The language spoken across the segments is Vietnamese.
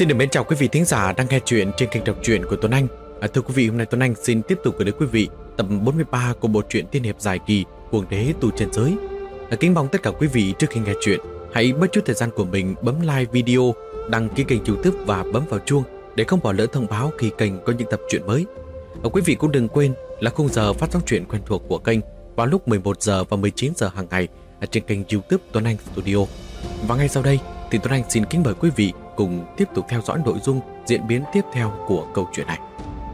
Xin được mến chào quý vị thính giả đang nghe chuyện trên kênh đọc truyện của Tuấn Anh. Thưa quý vị, hôm nay Tuấn Anh xin tiếp tục gửi đến quý vị tập 43 của bộ truyện tiên hiệp dài kỳ Cuồng đế tu chân giới. Kính mong tất cả quý vị trước khi nghe chuyện hãy bớt chút thời gian của mình bấm like video, đăng ký kênh YouTube và bấm vào chuông để không bỏ lỡ thông báo khi kênh có những tập truyện mới. Quý vị cũng đừng quên là khung giờ phát sóng truyện quen thuộc của kênh vào lúc 11 giờ và 19 giờ hàng ngày trên kênh YouTube Tuấn Anh Studio. Và ngay sau đây thì Tuấn Anh xin kính mời quý vị cùng tiếp tục theo dõi nội dung diễn biến tiếp theo của câu chuyện này.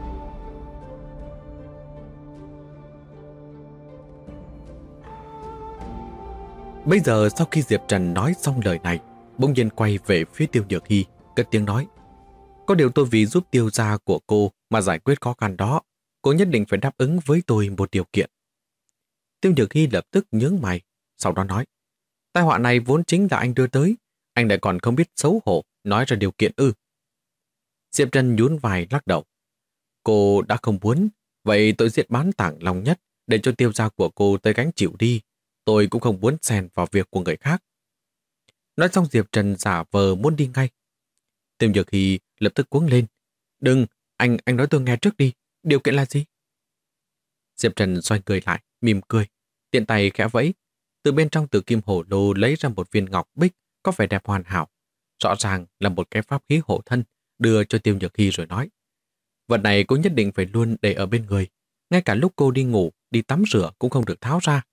Bây giờ sau khi Diệp Trần nói xong lời này, bỗng nhiên quay về phía Tiêu Nhược Hy, cất tiếng nói: "Có điều tôi vì giúp Tiêu gia của cô mà giải quyết khó khăn đó, cô nhất định phải đáp ứng với tôi một điều kiện." Tiêu Nhược Hy lập tức nhướng mày, sau đó nói: "Tai họa này vốn chính là anh đưa tới, anh lại còn không biết xấu hổ nói ra điều kiện ư?" Diệp Trần nhún vai lắc đầu: "Cô đã không muốn, vậy tôi giết bán Tảng Long Nhất để cho Tiêu gia của cô tới gánh chịu đi. Tôi cũng không muốn xen vào việc của người khác." Nói xong Diệp Trần giả vờ muốn đi ngay. Tiêu Nhược Hy lập tức cuống lên: "Đừng, anh nói tôi nghe trước đi, điều kiện là gì?" Diệp Trần xoay người lại, mỉm cười, tiện tay khẽ vẫy, từ bên trong tử kim hổ lô lấy ra một viên ngọc bích có vẻ đẹp hoàn hảo, rõ ràng là một cái pháp khí hộ thân, đưa cho Tiêu Nhược Hy rồi nói: "Vật này cô nhất định phải luôn để ở bên người, ngay cả lúc cô đi ngủ, đi tắm rửa cũng không được tháo ra.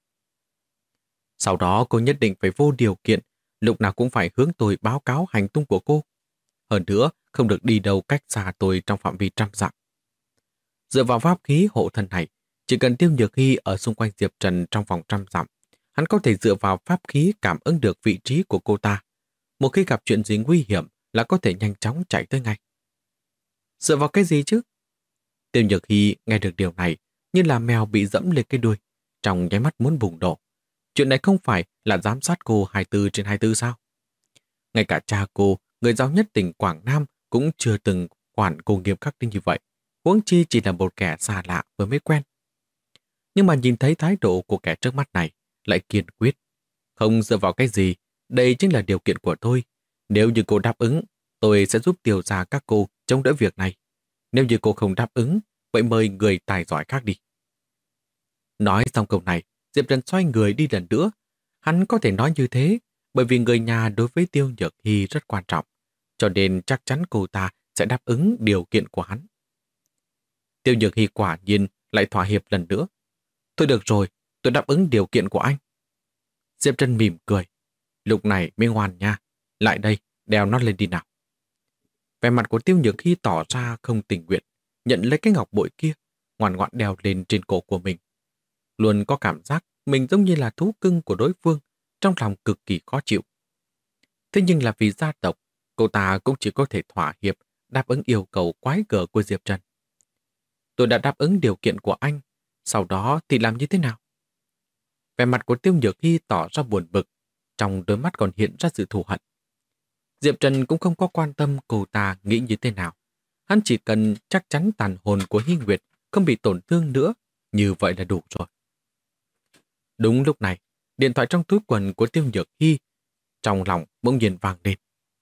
Sau đó cô nhất định phải vô điều kiện, lúc nào cũng phải hướng tôi báo cáo hành tung của cô. Hơn nữa, không được đi đâu cách xa tôi trong phạm vi 100 dặm." Dựa vào pháp khí hộ thân này, chỉ cần Tiêu Nhược Hy ở xung quanh Diệp Trần trong vòng 100 dặm, hắn có thể dựa vào pháp khí cảm ứng được vị trí của cô ta. Một khi gặp chuyện gì nguy hiểm là có thể nhanh chóng chạy tới ngay. Dựa vào cái gì chứ? Tiêu Nhược Hy nghe được điều này như là mèo bị dẫm lên cái đuôi, trong nháy mắt muốn bùng nổ. Chuyện này không phải là giám sát cô 24/24 sao? Ngay cả cha cô, người giàu nhất tỉnh Quảng Nam, cũng chưa từng quản cô nghiêm khắc đến như vậy, huống chi chỉ là một kẻ xa lạ vừa mới quen. Nhưng mà nhìn thấy thái độ của kẻ trước mắt này, lại kiên quyết: "Không dựa vào cái gì, đây chính là điều kiện của tôi. Nếu như cô đáp ứng, tôi sẽ giúp Tiêu gia các cô chống đỡ việc này. Nếu như cô không đáp ứng, vậy mời người tài giỏi khác đi." Nói xong câu này, Diệp Trần xoay người đi lần nữa. Hắn có thể nói như thế bởi vì người nhà đối với Tiêu Nhược Hy rất quan trọng, cho nên chắc chắn cô ta sẽ đáp ứng điều kiện của hắn. Tiêu Nhược Hy quả nhiên lại thỏa hiệp lần nữa. "Thôi được rồi, tôi đáp ứng điều kiện của anh." Diệp Trần mỉm cười: "Lúc này mới ngoan nha, lại đây, đeo nó lên đi nào." Vẻ mặt của Tiêu Nhược Hy tỏ ra không tình nguyện, nhận lấy cái ngọc bội kia, ngoan ngoãn đeo lên trên cổ của mình. Luôn có cảm giác mình giống như là thú cưng của đối phương, trong lòng cực kỳ khó chịu. Thế nhưng là vì gia tộc, cô ta cũng chỉ có thể thỏa hiệp, đáp ứng yêu cầu quái gở của Diệp Trần. "Tôi đã đáp ứng điều kiện của anh, sau đó thì làm như thế nào?" Vẻ mặt của Tiêu Nhược Hy tỏ ra buồn bực, trong đôi mắt còn hiện ra sự thù hận. Diệp Trần cũng không có quan tâm cô ta nghĩ như thế nào. Hắn chỉ cần chắc chắn tàn hồn của Hy Nguyệt không bị tổn thương nữa, như vậy là đủ rồi. Đúng lúc này, điện thoại trong túi quần của Tiêu Nhược Hy trong lòng bỗng nhiên vang lên.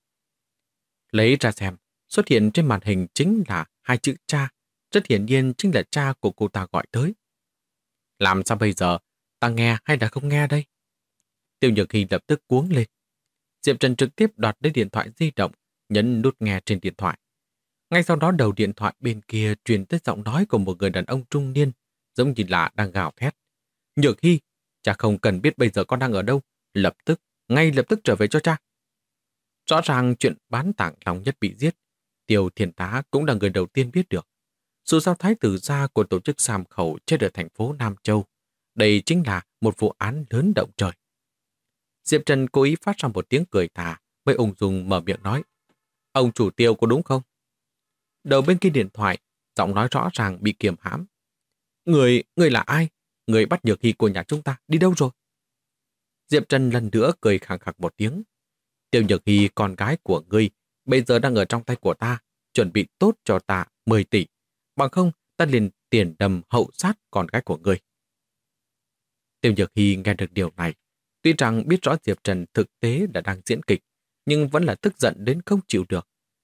Lấy ra xem, xuất hiện trên màn hình chính là 2 chữ cha, rất hiển nhiên chính là cha của cô ta gọi tới. Làm sao bây giờ, ta nghe hay là không nghe đây? Tiêu Nhược Hy lập tức cuống lên. Diệp Trần trực tiếp đoạt lấy điện thoại di động, nhấn nút nghe trên điện thoại. Ngay sau đó đầu điện thoại bên kia truyền tới giọng nói của một người đàn ông trung niên, giống như là đang gào thét: "Nhược Hy, cha không cần biết bây giờ con đang ở đâu, ngay lập tức trở về cho cha." Rõ ràng chuyện bán Tảng Long Nhất bị giết, Tiêu Thiên Tá cũng là người đầu tiên biết được. Dù sao thái tử gia của tổ chức Sàm Khẩu chết ở thành phố Nam Châu, đây chính là một vụ án lớn động trời. Diệp Trần cố ý phát ra một tiếng cười tà, mới ung dung mở miệng nói: "Ông chủ Tiêu có đúng không?" Đầu bên kia điện thoại, giọng nói rõ ràng bị kiềm hãm: Người là ai? Người bắt Nhược Hy của nhà chúng ta đi đâu rồi?" Diệp Trần lần nữa cười khẳng khặc một tiếng: "Tiêu Nhược Hy, con gái của ngươi, bây giờ đang ở trong tay của ta, chuẩn bị tốt cho ta 10 tỷ. Bằng không, ta liền tiền đầm hậu sát con gái của ngươi." Tiêu Nhược Hy nghe được điều này, tuy rằng biết rõ Diệp Trần thực tế đã đang diễn kịch, nhưng vẫn là tức giận đến không chịu được.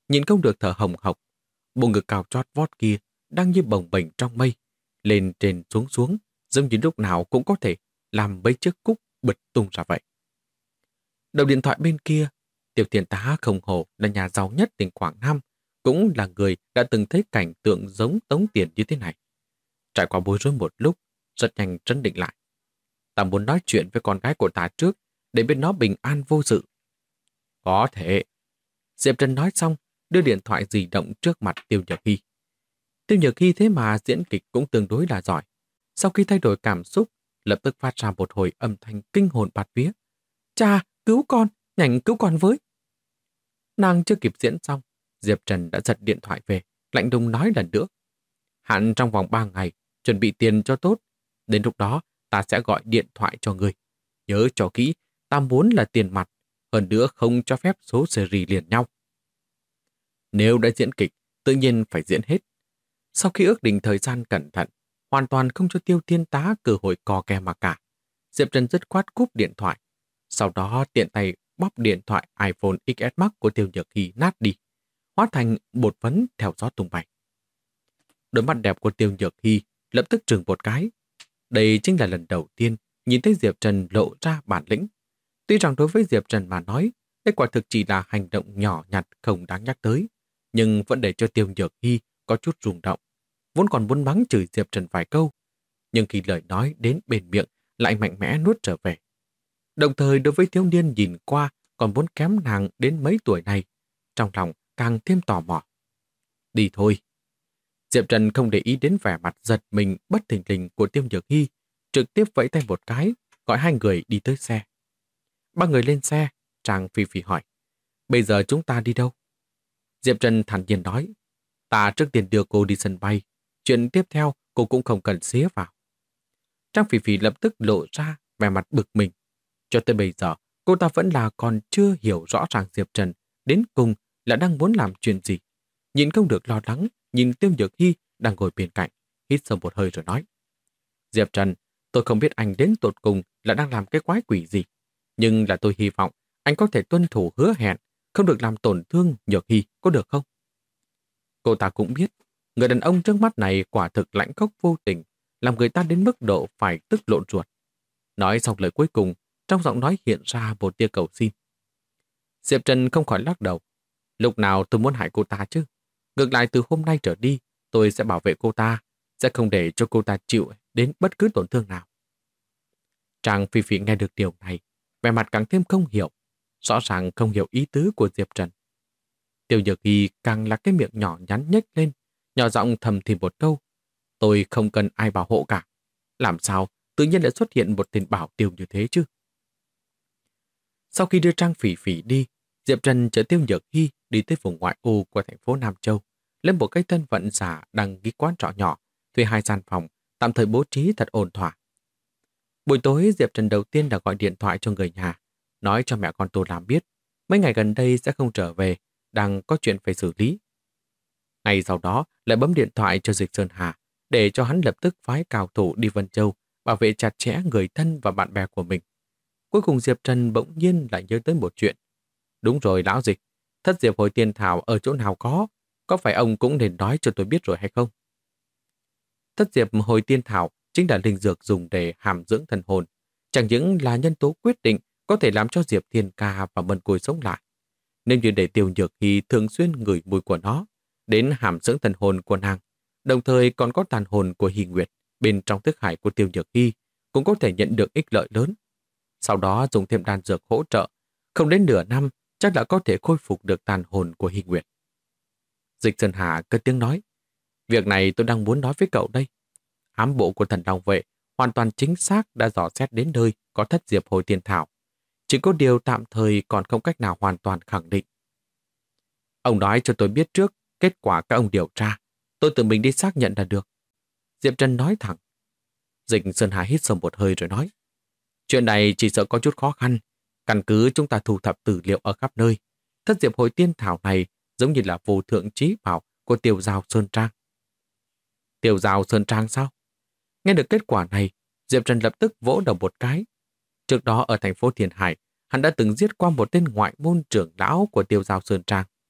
nhìn không được thở hồng hộc. Bộ ngực cao chót vót kia đang như bồng bềnh trong mây, lên trên xuống xuống, giống như lúc nào cũng có thể làm mấy chiếc cúc bật tung ra vậy. Đầu điện thoại bên kia, Tiêu Thiên Tá không hổ là nhà giàu nhất tỉnh Quảng Nam, cũng là người đã từng thấy cảnh tượng giống tống tiền như thế này. Trải qua bối rối một lúc, rất nhanh trấn định lại. Ta muốn nói chuyện với con gái của ta trước, để biết nó bình an vô sự. Có thể. Diệp Trần nói xong, đưa điện thoại di động trước mặt Tiêu Nhược Hy. Tiêu Nhược Hy thế mà diễn kịch cũng tương đối là giỏi. Sau khi thay đổi cảm xúc, lập tức phát ra một hồi âm thanh kinh hồn bạt vía. Cha, cứu con, nhanh cứu con với. Nàng chưa kịp diễn xong, Diệp Trần đã giật điện thoại về, lạnh lùng nói lần nữa. Hạn trong vòng 3 ngày, chuẩn bị tiền cho tốt. Đến lúc đó, ta sẽ gọi điện thoại cho người. Nhớ cho kỹ, ta muốn là tiền mặt, hơn nữa không cho phép số series liền nhau. Nếu đã diễn kịch, tự nhiên phải diễn hết. Sau khi ước định thời gian cẩn thận, hoàn toàn không cho Tiêu Thiên Tá cơ hội cò kè mà cả, Diệp Trần dứt khoát cúp điện thoại. Sau đó tiện tay bóp điện thoại iPhone XS Max của Tiêu Nhược Hy nát đi, hóa thành bột phấn theo gió tung bay. Đôi mắt đẹp của Tiêu Nhược Hy lập tức trừng một cái. Đây chính là lần đầu tiên nhìn thấy Diệp Trần lộ ra bản lĩnh. Tuy rằng đối với Diệp Trần mà nói, kết quả thực chỉ là hành động nhỏ nhặt không đáng nhắc tới, nhưng vẫn để cho Tiêu Nhược Hy có chút rung động. Vốn còn muốn mắng chửi Diệp Trần vài câu, nhưng khi lời nói đến bên miệng lại mạnh mẽ nuốt trở về. Đồng thời đối với thiếu niên nhìn qua còn muốn kém nàng đến mấy tuổi này, trong lòng càng thêm tò mò. Đi thôi. Diệp Trần không để ý đến vẻ mặt giật mình bất thình lình của Tiêu Nhược Hy, trực tiếp vẫy tay một cái, gọi hai người đi tới xe. Ba người lên xe, Trang Phi Phi hỏi, bây giờ chúng ta đi đâu? Diệp Trần thản nhiên nói, ta trước tiên đưa cô đi sân bay, chuyện tiếp theo cô cũng không cần xía vào. Trang Phi Phi lập tức lộ ra vẻ mặt bực mình. Cho tới bây giờ, cô ta vẫn là còn chưa hiểu rõ ràng Diệp Trần đến cùng là đang muốn làm chuyện gì. Nhìn không được lo lắng, nhìn Tiêu Nhược Hy đang ngồi bên cạnh, hít sâu một hơi rồi nói. Diệp Trần, tôi không biết anh đến tột cùng là đang làm cái quái quỷ gì, nhưng là tôi hy vọng anh có thể tuân thủ hứa hẹn, không được làm tổn thương Nhược Hy, có được không? Cô ta cũng biết, người đàn ông trước mắt này quả thực lãnh khốc vô tình, làm người ta đến mức độ phải tức lộn ruột. Nói xong lời cuối cùng, trong giọng nói hiện ra một tia cầu xin. Diệp Trần không khỏi lắc đầu. Lúc nào tôi muốn hại cô ta chứ? Ngược lại từ hôm nay trở đi, tôi sẽ bảo vệ cô ta, sẽ không để cho cô ta chịu đến bất cứ tổn thương nào. Trang Phi Phi nghe được điều này, vẻ mặt càng thêm không hiểu, rõ ràng không hiểu ý tứ của Diệp Trần. Tiêu Nhược Hy càng là cái miệng nhỏ nhắn nhếch lên, nhỏ giọng thầm thì một câu. Tôi không cần ai bảo hộ cả. Làm sao tự nhiên lại xuất hiện một tên bảo tiêu như thế chứ? Sau khi đưa Trang Phỉ Phỉ đi, Diệp Trần chở Tiêu Nhược Hy đi tới vùng ngoại ô của thành phố Nam Châu, lên một cái thân phận giả đăng ký quán trọ nhỏ, thuê 2 gian phòng, tạm thời bố trí thật ổn thỏa. Buổi tối, Diệp Trần đầu tiên đã gọi điện thoại cho người nhà, nói cho mẹ con Tô Lam biết, mấy ngày gần đây sẽ không trở về, đang có chuyện phải xử lý. Ngay sau đó, lại bấm điện thoại cho Dịch Sơn Hà, để cho hắn lập tức phái cao thủ đi Vân Châu, bảo vệ chặt chẽ người thân và bạn bè của mình. Cuối cùng Diệp Trần bỗng nhiên lại nhớ tới một chuyện. Đúng rồi lão Dịch, thất diệp hồi tiên thảo ở chỗ nào có phải ông cũng nên nói cho tôi biết rồi hay không? Thất diệp hồi tiên thảo chính là linh dược dùng để hàm dưỡng thần hồn, chẳng những là nhân tố quyết định có thể làm cho Diệp Thiên Ca và Mân Côi sống lại. Nếu như để Tiêu Nhược Hy thường xuyên ngửi mùi của nó, đến hàm dưỡng thần hồn của nàng, đồng thời còn có tàn hồn của Hy Nguyệt bên trong thức hải của Tiêu Nhược Hy, cũng có thể nhận được ích lợi lớn. Sau đó dùng thêm đan dược hỗ trợ, không đến nửa năm chắc đã có thể khôi phục được tàn hồn của Hy Nguyệt. Dịch Sơn Hà cất tiếng nói, việc này tôi đang muốn nói với cậu đây. Ám bộ của thần Long Vệ hoàn toàn chính xác đã dò xét đến nơi có thất diệp hồi tiên thảo. Chỉ có điều tạm thời còn không cách nào hoàn toàn khẳng định. Ông nói cho tôi biết trước kết quả các ông điều tra, tôi tự mình đi xác nhận là được. Diệp Trần nói thẳng. Dịch Sơn Hà hít sâu một hơi rồi nói, chuyện này chỉ sợ có chút khó khăn. Căn cứ chúng ta thu thập tư liệu ở khắp nơi, thất diệp hồi tiên thảo này giống như là vô thượng trí bảo của Tiêu Giao Sơn Trang. Tiêu Giao Sơn Trang sao? Nghe được kết quả này, Diệp Trần lập tức vỗ đầu một cái. Trước đó ở thành phố Thiên Hải, hắn đã từng giết qua một tên ngoại môn trưởng lão của Tiêu Giao Sơn Trang.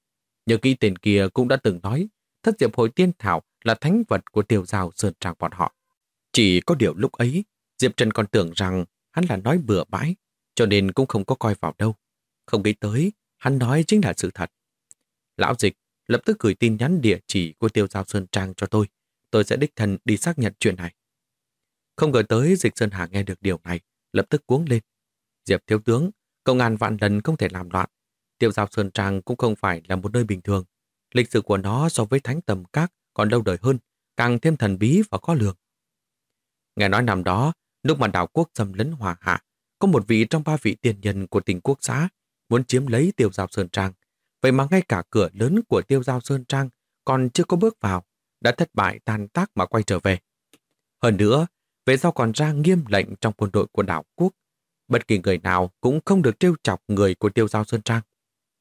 Nhớ kỹ tên kia cũng đã từng nói Thất Diệp Hồi Tiên Thảo là thánh vật của Tiêu Giao Sơn Trang bọn họ. Chỉ có điều lúc ấy, Diệp Trần còn tưởng rằng hắn là nói bừa bãi, cho nên cũng không có coi vào đâu. Không nghĩ tới, hắn nói chính là sự thật. Lão Dịch lập tức gửi tin nhắn địa chỉ của Tiêu Giao Sơn Trang cho tôi sẽ đích thân đi xác nhận chuyện này. Không ngờ tới Dịch Sơn Hà nghe được điều này, lập tức cuống lên. Diệp thiếu tướng, công an vạn lần không thể làm loạn. Tiêu Giao Sơn Trang cũng không phải là một nơi bình thường. Lịch sử của nó so với Thánh Tầm Các còn lâu đời hơn, càng thêm thần bí và khó lường. Nghe nói năm đó, lúc mà đảo quốc xâm lấn Hòa Hạ, có một vị trong 3 vị tiền nhân của tỉnh Quốc Xá muốn chiếm lấy Tiêu Giao Sơn Trang. Vậy mà ngay cả cửa lớn của Tiêu Giao Sơn Trang còn chưa có bước vào, đã thất bại tan tác mà quay trở về. Hơn nữa, về sau còn ra nghiêm lệnh trong quân đội của đảo quốc, bất kỳ người nào cũng không được trêu chọc người của Tiêu Giao Sơn Trang.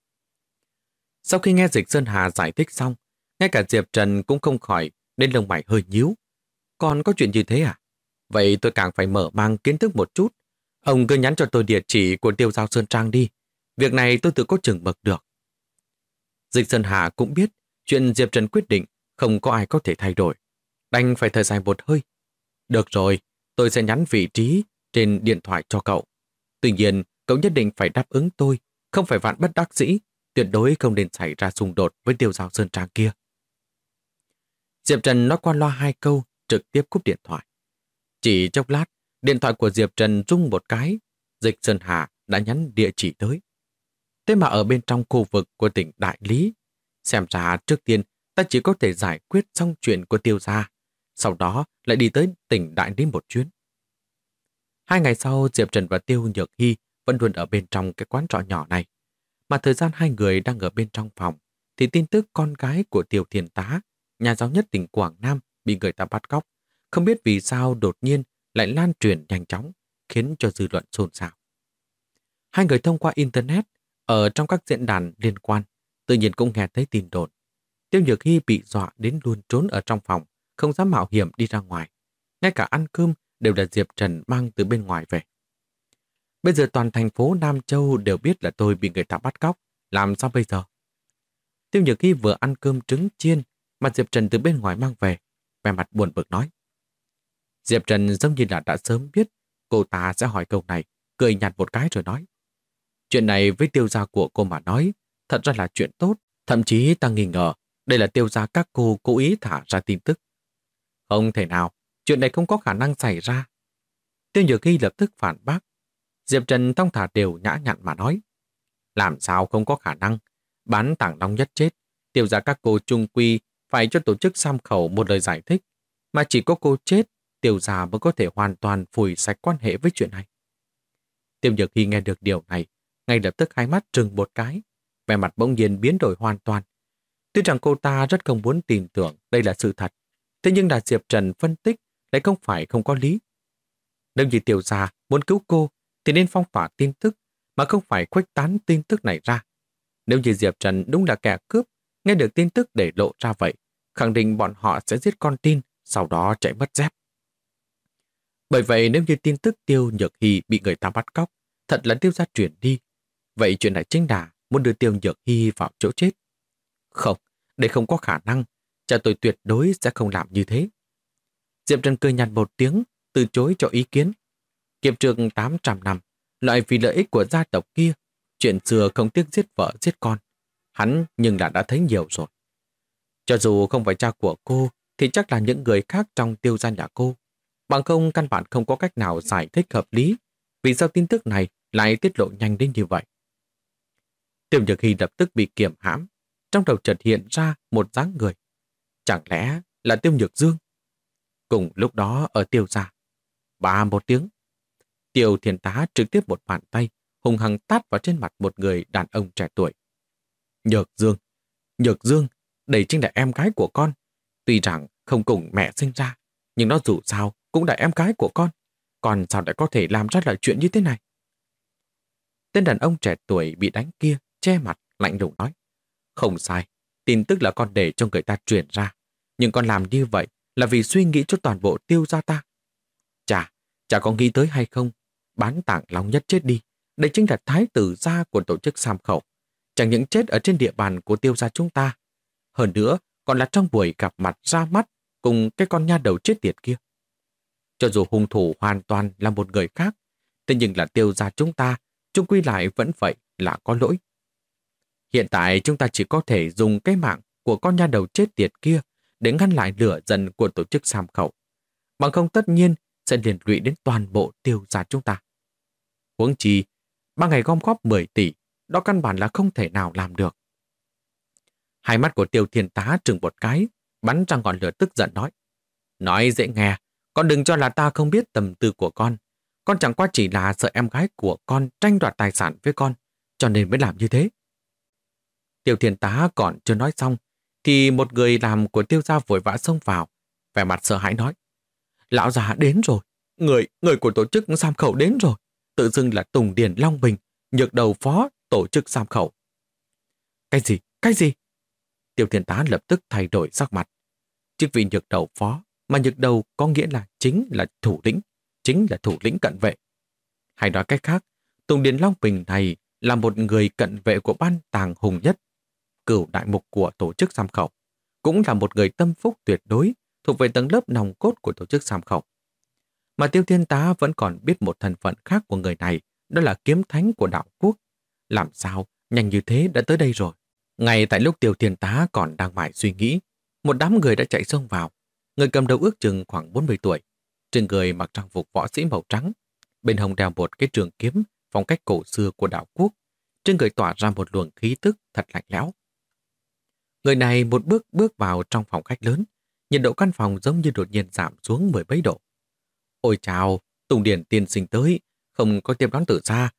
Sau khi nghe Dịch Sơn Hà giải thích xong, ngay cả Diệp Trần cũng không khỏi đến lông mày hơi nhíu. Còn có chuyện như thế à? Vậy tôi càng phải mở mang kiến thức một chút. Ông cứ nhắn cho tôi địa chỉ của Tiêu Giao Sơn Trang đi. Việc này tôi tự có chừng mực được. Dịch Sơn Hà cũng biết chuyện Diệp Trần quyết định không có ai có thể thay đổi. Đành phải thở dài một hơi. Được rồi, tôi sẽ nhắn vị trí trên điện thoại cho cậu. Tuy nhiên, cậu nhất định phải đáp ứng tôi, không phải vạn bất đắc dĩ, tuyệt đối không nên xảy ra xung đột với Tiêu Giao Sơn Trang kia. Diệp Trần nói qua loa 2 câu, trực tiếp cúp điện thoại. Chỉ chốc lát, điện thoại của Diệp Trần rung một cái, Dịch Sơn Hà đã nhắn địa chỉ tới. Thế mà ở bên trong khu vực của tỉnh Đại Lý, xem ra trước tiên ta chỉ có thể giải quyết xong chuyện của Tiêu gia, sau đó lại đi tới tỉnh Đại Lý một chuyến. 2 ngày sau, Diệp Trần và Tiêu Nhược Hy vẫn luôn ở bên trong cái quán trọ nhỏ này. Mà thời gian 2 người đang ở bên trong phòng, thì tin tức con gái của Tiêu Thiên Tá, nhà giàu nhất tỉnh Quảng Nam, bị người ta bắt cóc. Không biết vì sao đột nhiên lại lan truyền nhanh chóng, khiến cho dư luận xôn xao. 2 người thông qua Internet, ở trong các diễn đàn liên quan, tự nhiên cũng nghe thấy tin đồn. Tiêu Nhược Hy bị dọa đến luôn trốn ở trong phòng, không dám mạo hiểm đi ra ngoài. Ngay cả ăn cơm đều là Diệp Trần mang từ bên ngoài về. Bây giờ toàn thành phố Nam Châu đều biết là tôi bị người ta bắt cóc. Làm sao bây giờ? Tiêu Nhược Hy vừa ăn cơm trứng chiên mà Diệp Trần từ bên ngoài mang về, vẻ mặt buồn bực nói. Diệp Trần giống như là đã sớm biết cô ta sẽ hỏi câu này, cười nhạt một cái rồi nói. Chuyện này với Tiêu gia của cô mà nói, thật ra là chuyện tốt. Thậm chí ta nghi ngờ đây là Tiêu gia các cô cố ý thả ra tin tức. Không thể nào, chuyện này không có khả năng xảy ra. Tiêu Nhược Hy lập tức phản bác. Diệp Trần thong thả đều nhã nhặn mà nói. Làm sao không có khả năng? Bán Tảng Long Nhất chết, Tiêu gia các cô trung quy phải cho tổ chức Sam Khẩu một lời giải thích, mà chỉ có cô chết, Tiêu gia mới có thể hoàn toàn phủi sạch quan hệ với chuyện này. Tiêu Nhược Hy nghe được điều này, ngay lập tức hai mắt trừng một cái, vẻ mặt bỗng nhiên biến đổi hoàn toàn. Tuy rằng cô ta rất không muốn tin tưởng đây là sự thật, thế nhưng là Diệp Trần phân tích lại không phải không có lý. Nếu như Tiêu gia muốn cứu cô, thì nên phong tỏa tin tức, mà không phải khuếch tán tin tức này ra. Nếu như Diệp Trần đúng là kẻ cướp, nghe được tin tức để lộ ra vậy, khẳng định bọn họ sẽ giết con tin, sau đó chạy mất dép. Bởi vậy nếu như tin tức Tiêu Nhược Hy bị người ta bắt cóc, thật là Tiêu gia chuyển đi, vậy chuyện này chính là muốn đưa Tiêu Nhược Hy vào chỗ chết. Không, đây không có khả năng, cha tôi tuyệt đối sẽ không làm như thế. Diệp Trần cười nhạt một tiếng, từ chối cho ý kiến. Kiếp trước 800 năm, loại vì lợi ích của gia tộc kia, chuyện xưa không tiếc giết vợ giết con. Hắn nhưng đã thấy nhiều rồi. Cho dù không phải cha của cô, thì chắc là những người khác trong Tiêu gia nhà cô. Bằng không căn bản không có cách nào giải thích hợp lý vì sao tin tức này lại tiết lộ nhanh đến như vậy. Tiêu Nhược Hy lập tức bị kiềm hãm, trong đầu chợt hiện ra một dáng người. Chẳng lẽ là Tiêu Nhược Dương? Cùng lúc đó ở Tiêu gia, bá một tiếng, Tiêu Thiên Tá trực tiếp một bàn tay hung hăng tát vào trên mặt một người đàn ông trẻ tuổi. Nhược Dương, đây chính là em gái của con. Tuy rằng không cùng mẹ sinh ra, nhưng nó dù sao cũng là em gái của con. Còn sao lại có thể làm ra loại chuyện như thế này? Tên đàn ông trẻ tuổi bị đánh kia che mặt lạnh lùng nói. Không sai, tin tức là con để cho người ta truyền ra. Nhưng con làm như vậy là vì suy nghĩ cho toàn bộ Tiêu gia ta. Chả có nghĩ tới hay không? Bán Tảng Long Nhất chết đi. Đây chính là thái tử gia của tổ chức Sam Khẩu. chẳng những chết ở trên địa bàn của Tiêu gia chúng ta, hơn nữa còn là trong buổi gặp mặt ra mắt cùng cái con nha đầu chết tiệt kia. Cho dù hung thủ hoàn toàn là một người khác, thế nhưng là Tiêu gia chúng ta, chung quy lại vẫn vậy là có lỗi. Hiện tại chúng ta chỉ có thể dùng cái mạng của con nha đầu chết tiệt kia để ngăn lại lửa giận của tổ chức Sam Khẩu. Bằng không tất nhiên sẽ liên lụy đến toàn bộ Tiêu gia chúng ta. Huống chi, 3 ngày gom góp 10 tỷ, đó căn bản là không thể nào làm được. Hai mắt của Tiêu Thiên Tá trừng một cái, bắn ra ngọn lửa tức giận nói. Nói dễ nghe, con đừng cho là ta không biết tầm tư của con. Con chẳng qua chỉ là sợ em gái của con tranh đoạt tài sản với con, cho nên mới làm như thế. Tiêu Thiên Tá còn chưa nói xong, thì một người làm của Tiêu gia vội vã xông vào, vẻ mặt sợ hãi nói. Lão già đến rồi, người của tổ chức Sam Khẩu đến rồi, tự xưng là Tùng Điền Long Bình, nhược đầu phó tổ chức Sam Khẩu. Cái gì? Cái gì? Tiêu Thiên Tá lập tức thay đổi sắc mặt. Chức vị nhược đầu phó, mà nhược đầu có nghĩa là chính là thủ lĩnh cận vệ. Hay nói cách khác, Tùng Điền Long Bình này là một người cận vệ của ban Tàng Hùng Nhất, cửu đại mục của tổ chức Sam Khẩu, cũng là một người tâm phúc tuyệt đối, thuộc về tầng lớp nòng cốt của tổ chức Sam Khẩu. Mà Tiêu Thiên Tá vẫn còn biết một thân phận khác của người này, đó là kiếm thánh của đạo quốc. Làm sao nhanh như thế đã tới đây rồi? Ngay tại lúc Tiêu Thiên Tá còn đang mải suy nghĩ, một đám người đã chạy xông vào. Người cầm đầu ước chừng khoảng 40 tuổi, trên người mặc trang phục võ sĩ màu trắng, bên hông đeo một cái trường kiếm phong cách cổ xưa của đạo quốc, trên người tỏa ra một luồng khí tức thật lạnh lẽo. Người này một bước vào trong phòng khách lớn, nhiệt độ căn phòng giống như đột nhiên giảm xuống 10 mấy độ. Ôi chào, Tùng Điển tiên sinh tới, không có tiếp đón từ xa,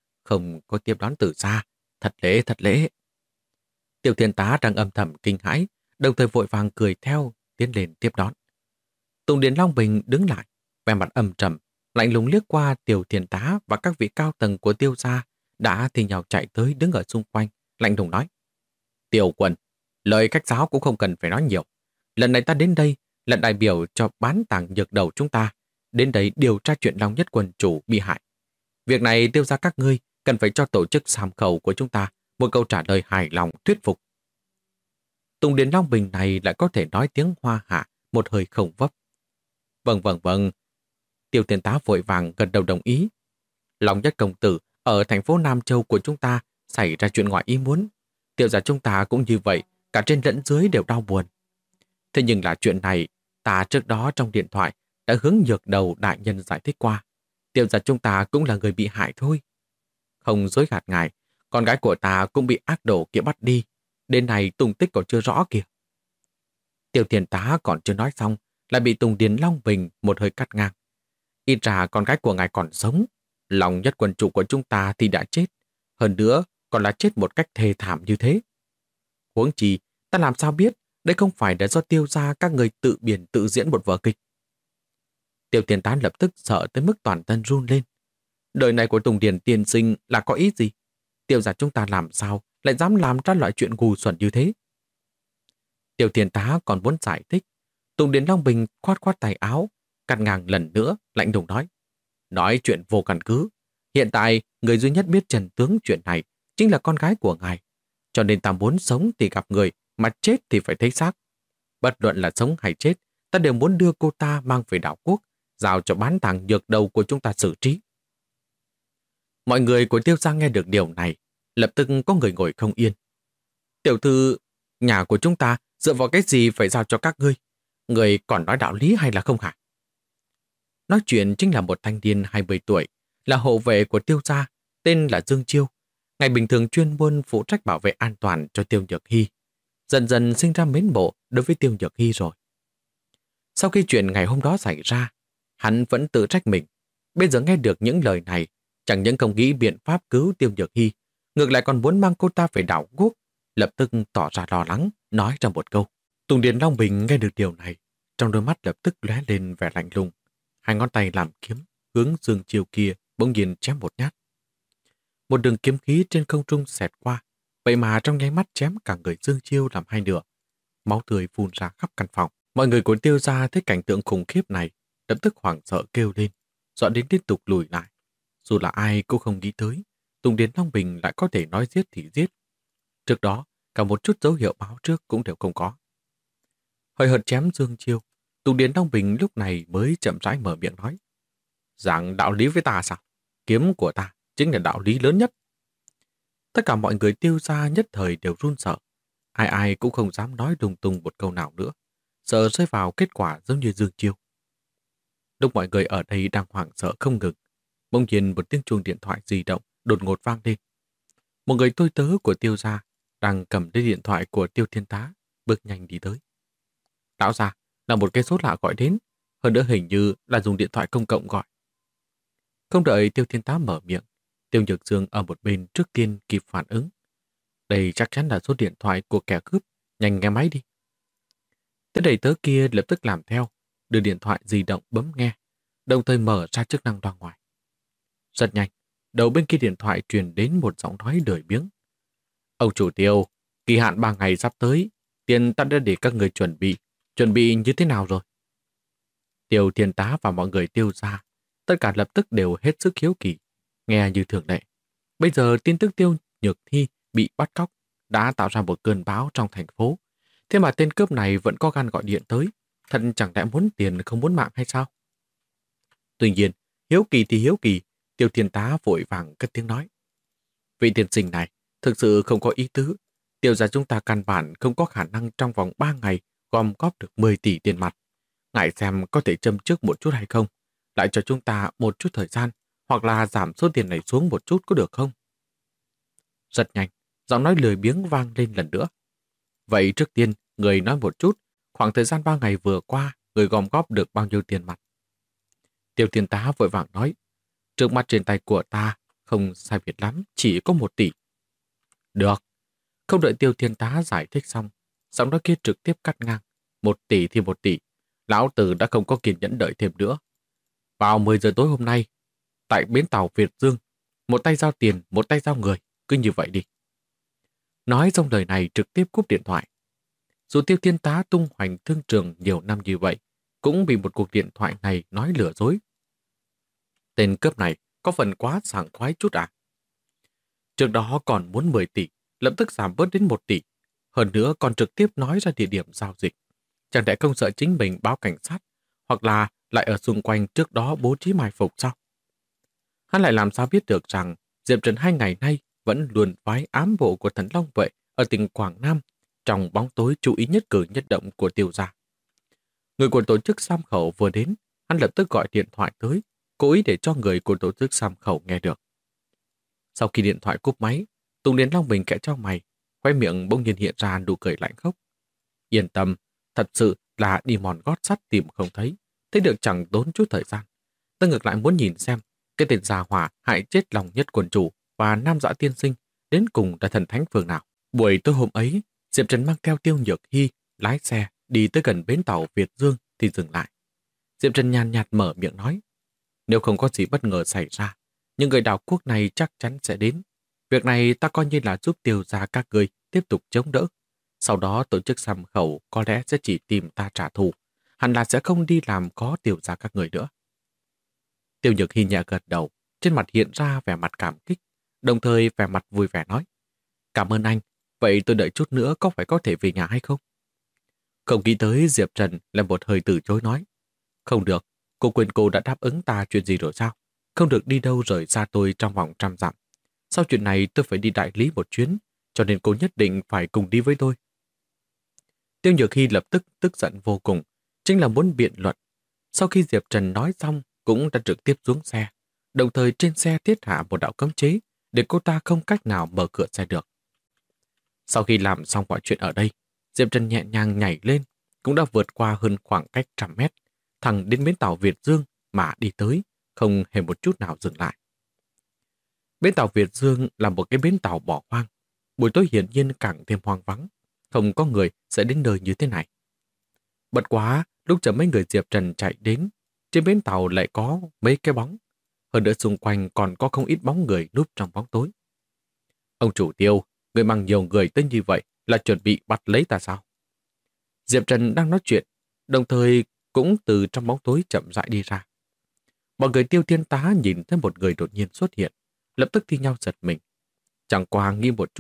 thật lễ. Tiêu Thiên Tá đang âm thầm kinh hãi, đồng thời vội vàng cười theo, tiến lên tiếp đón. Tùng Điền Long Bình đứng lại, vẻ mặt âm trầm, lạnh lùng liếc qua Tiêu Thiên Tá và các vị cao tầng của Tiêu gia đã thì nhau chạy tới đứng ở xung quanh, lạnh lùng nói. Tiêu Quân, lời khách sáo cũng không cần phải nói nhiều. Lần này ta đến đây là đại biểu cho bán tàng nhược đầu chúng ta, đến đây điều tra chuyện Long Nhất Quân chủ bị hại. Việc này Tiêu gia các ngươi cần phải cho tổ chức Sam Khẩu của chúng ta một câu trả lời hài lòng thuyết phục. Tùng Điền Long Bình này lại có thể nói tiếng Hoa hạ một hơi không vấp. Vâng. Tiêu Thiên Tá vội vàng gật đầu đồng ý. Long Nhất công tử ở thành phố Nam Châu của chúng ta xảy ra chuyện ngoài ý muốn. Tiêu gia chúng ta cũng như vậy, cả trên lẫn dưới đều đau buồn. Thế nhưng là chuyện này, ta trước đó trong điện thoại đã hướng nhược đầu đại nhân giải thích qua. Tiêu gia chúng ta cũng là người bị hại thôi. Không dối gạt ngài, con gái của ta cũng bị ác đồ kia bắt đi. Đến này tung tích còn chưa rõ kìa. Tiêu Thiên Tá còn chưa nói xong, lại bị Tùng Điền Long Bình một hơi cắt ngang. Ít ra con gái của ngài còn sống, Long Nhất Quân chủ của chúng ta thì đã chết. Hơn nữa, còn là chết một cách thê thảm như thế. Huống chi, ta làm sao biết đây không phải là do Tiêu gia các người tự biên tự diễn một vở kịch. Tiêu Thiên Tá lập tức sợ tới mức toàn thân run lên. Đời này của Tùng Điền tiên sinh là có ý gì? Tiêu gia chúng ta làm sao lại dám làm ra loại chuyện ngu xuẩn như thế? Tiêu Thiên Tá còn muốn giải thích. Tùng Điền Long Bình khoát tay áo, cắt ngang lần nữa, lạnh lùng nói. Nói chuyện vô căn cứ. Hiện tại, người duy nhất biết trần tướng chuyện này chính là con gái của ngài. Cho nên ta muốn sống thì gặp người, mà chết thì phải thấy xác. Bất luận là sống hay chết, ta đều muốn đưa cô ta mang về đảo quốc, giao cho bán tàng nhược đầu của chúng ta xử trí. Mọi người của Tiêu gia nghe được điều này, lập tức có người ngồi không yên. Tiểu thư, nhà của chúng ta dựa vào cái gì phải giao cho các ngươi? Người còn nói đạo lý hay là không hả? Nói chuyện chính là một thanh niên 20 tuổi, là hộ vệ của Tiêu gia, tên là Dương Chiêu. Ngày bình thường chuyên môn phụ trách bảo vệ an toàn cho Tiêu Nhược Hy. Dần dần sinh ra mến mộ đối với Tiêu Nhược Hy rồi. Sau khi chuyện ngày hôm đó xảy ra, hắn vẫn tự trách mình. Bây giờ nghe được những lời này, chẳng những không nghĩ biện pháp cứu Tiêu Nhược Hy, ngược lại còn muốn mang cô ta về đảo quốc, lập tức tỏ ra lo lắng, nói ra một câu. Tùng Điền Long Bình nghe được điều này, trong đôi mắt lập tức lóe lên vẻ lạnh lùng. Hai ngón tay làm kiếm, hướng Dương Chiêu kia bỗng nhiên chém một nhát. Một đường kiếm khí trên không trung xẹt qua, vậy mà trong nháy mắt chém cả người Dương Chiêu làm hai nửa. Máu tươi phun ra khắp căn phòng. Mọi người của Tiêu gia thấy cảnh tượng khủng khiếp này, lập tức hoảng sợ kêu lên, dọa đến liên tục lùi lại. Dù là ai cũng không nghĩ tới, Tùng Điền Long Bình lại có thể nói giết thì giết. Trước đó, cả một chút dấu hiệu báo trước cũng đều không có. Hơi hợt chém Dương Chiêu, Tùng Điền Long Bình lúc này mới chậm rãi mở miệng nói. Giảng đạo lý với ta sao? Kiếm của ta chính là đạo lý lớn nhất. Tất cả mọi người Tiêu gia nhất thời đều run sợ. Ai ai cũng không dám nói lung tung một câu nào nữa, sợ rơi vào kết quả giống như Dương Chiêu. Lúc mọi người ở đây đang hoảng sợ không ngừng, bỗng nhiên một tiếng chuông điện thoại di động đột ngột vang lên. Một người tôi tớ của Tiêu gia đang cầm lấy điện thoại của Tiêu Thiên Tá, bước nhanh đi tới. Lão già, là một cái số lạ gọi đến, hơn nữa hình như là dùng điện thoại công cộng gọi. Không đợi Tiêu Thiên Tá mở miệng, Tiêu Nhược Dương ở một bên trước tiên kịp phản ứng. Đây chắc chắn là số điện thoại của kẻ cướp, nhanh nghe máy đi. Tên đầy tớ kia lập tức làm theo, đưa điện thoại di động bấm nghe, đồng thời mở ra chức năng loa ngoài. Rất nhanh, đầu bên kia điện thoại truyền đến một giọng nói lười biếng. Ông chủ Tiêu, kỳ hạn 3 ngày sắp tới, tiền ta đã để các người chuẩn bị như thế nào rồi? Tiêu Thiên Tá và mọi người Tiêu gia, tất cả lập tức đều hết sức hiếu kỳ, nghe như thường lệ. Bây giờ tin tức Tiêu Nhược Thi bị bắt cóc đã tạo ra một cơn bão trong thành phố. Thế mà tên cướp này vẫn có gan gọi điện tới, thật chẳng lẽ muốn tiền không muốn mạng hay sao? Tuy nhiên, hiếu kỳ thì hiếu kỳ, Tiêu Thiên Tá vội vàng cất tiếng nói. Vị tiên sinh này thực sự không có ý tứ. Tiêu gia chúng ta căn bản không có khả năng trong vòng 3 ngày gom góp được 10 tỷ tiền mặt. Ngại xem có thể châm trước một chút hay không, lại cho chúng ta một chút thời gian, hoặc là giảm số tiền này xuống một chút có được không? Rất nhanh, giọng nói lười biếng vang lên lần nữa. Vậy trước tiên, người nói một chút, khoảng thời gian 3 ngày vừa qua, người gom góp được bao nhiêu tiền mặt? Tiêu Thiên Tá vội vàng nói, trước mắt trên tay của ta, không sai biệt lắm, chỉ có 1 tỷ. Được. Không đợi Tiêu Thiên Tá giải thích xong, giọng nói kia trực tiếp cắt ngang. 1 tỷ thì 1 tỷ. Lão Tử đã không có kiên nhẫn đợi thêm nữa. Vào 10 giờ tối hôm nay, tại bến tàu Việt Dương, một tay giao tiền, một tay giao người, cứ như vậy đi. Nói xong lời này trực tiếp cúp điện thoại. Dù Tiêu Thiên Tá tung hoành thương trường nhiều năm như vậy, cũng bị một cuộc điện thoại này nói lừa dối. Tên cướp này có phần quá sảng khoái chút à? Trước đó còn muốn 10 tỷ, lập tức giảm bớt đến 1 tỷ. Hơn nữa còn trực tiếp nói ra địa điểm giao dịch. Chẳng lẽ không sợ chính mình báo cảnh sát, hoặc là lại ở xung quanh trước đó bố trí mai phục sao? Hắn lại làm sao biết được rằng Diệp Trần 2 ngày nay vẫn luôn phái ám bộ của Thần Long Vệ ở tỉnh Quảng Nam trong bóng tối chú ý nhất cử nhất động của Tiêu gia. Người của tổ chức Sam Khẩu vừa đến, hắn lập tức gọi điện thoại tới, cố ý để cho người của tổ chức Sam Khẩu nghe được. Sau khi điện thoại cúp máy, Tùng Điền Long Bình kẽ cho mày, khoe miệng bỗng nhiên hiện ra nụ cười lạnh khốc. Yên tâm, thật sự là đi mòn gót sắt tìm không thấy, thấy được chẳng tốn chút thời gian. Ta ngược lại muốn nhìn xem cái tên già hỏa hại chết lòng nhất quần chủ và Nam Dã tiên sinh đến cùng là thần thánh phương nào. Buổi tối hôm ấy, Diệp Trần mang theo Tiêu Nhược Hy lái xe đi tới gần bến tàu Việt Dương thì dừng lại. Diệp Trần nhàn nhạt mở miệng nói, nếu không có gì bất ngờ xảy ra, những người đảo quốc này chắc chắn sẽ đến. Việc này ta coi như là giúp Tiêu gia các người tiếp tục chống đỡ. Sau đó tổ chức Sam Khẩu có lẽ sẽ chỉ tìm ta trả thù, hẳn là sẽ không đi làm có Tiêu gia các người nữa. Tiêu Nhược Hy nhẹ gật đầu, trên mặt hiện ra vẻ mặt cảm kích, đồng thời vẻ mặt vui vẻ nói, cảm ơn anh, vậy tôi đợi chút nữa có phải có thể về nhà hay không? Không nghĩ tới Diệp Trần là một hơi từ chối nói, không được, cô quên cô đã đáp ứng ta chuyện gì rồi sao? Không được đi đâu rời xa tôi trong vòng 100 dặm. Sau chuyện này tôi phải đi đại lý một chuyến, cho nên cô nhất định phải cùng đi với tôi. Tiêu Nhược Hy lập tức tức giận vô cùng, chính là muốn biện luận. Sau khi Diệp Trần nói xong, cũng đã trực tiếp xuống xe, đồng thời trên xe thiết hạ một đạo cấm chế để cô ta không cách nào mở cửa xe được. Sau khi làm xong mọi chuyện ở đây, Diệp Trần nhẹ nhàng nhảy lên, cũng đã vượt qua hơn khoảng cách 100 mét, thẳng đến bến tàu Việt Dương mà đi tới, không hề một chút nào dừng lại. Bến tàu Việt Dương là một cái bến tàu bỏ hoang, buổi tối hiển nhiên càng thêm hoang vắng, không có người sẽ đến nơi như thế này. Bất quá, lúc chờ mấy người Diệp Trần chạy đến, trên bến tàu lại có mấy cái bóng, hơn nữa xung quanh còn có không ít bóng người núp trong bóng tối. Ông chủ Tiêu, người mang nhiều người tới như vậy là chuẩn bị bắt lấy ta sao? Diệp Trần đang nói chuyện, đồng thời cũng từ trong bóng tối chậm rãi đi ra. Mọi người Tiêu Thiên Tá nhìn thấy một người đột nhiên xuất hiện, lập tức thi nhau giật mình. Chẳng qua nghĩ một chút,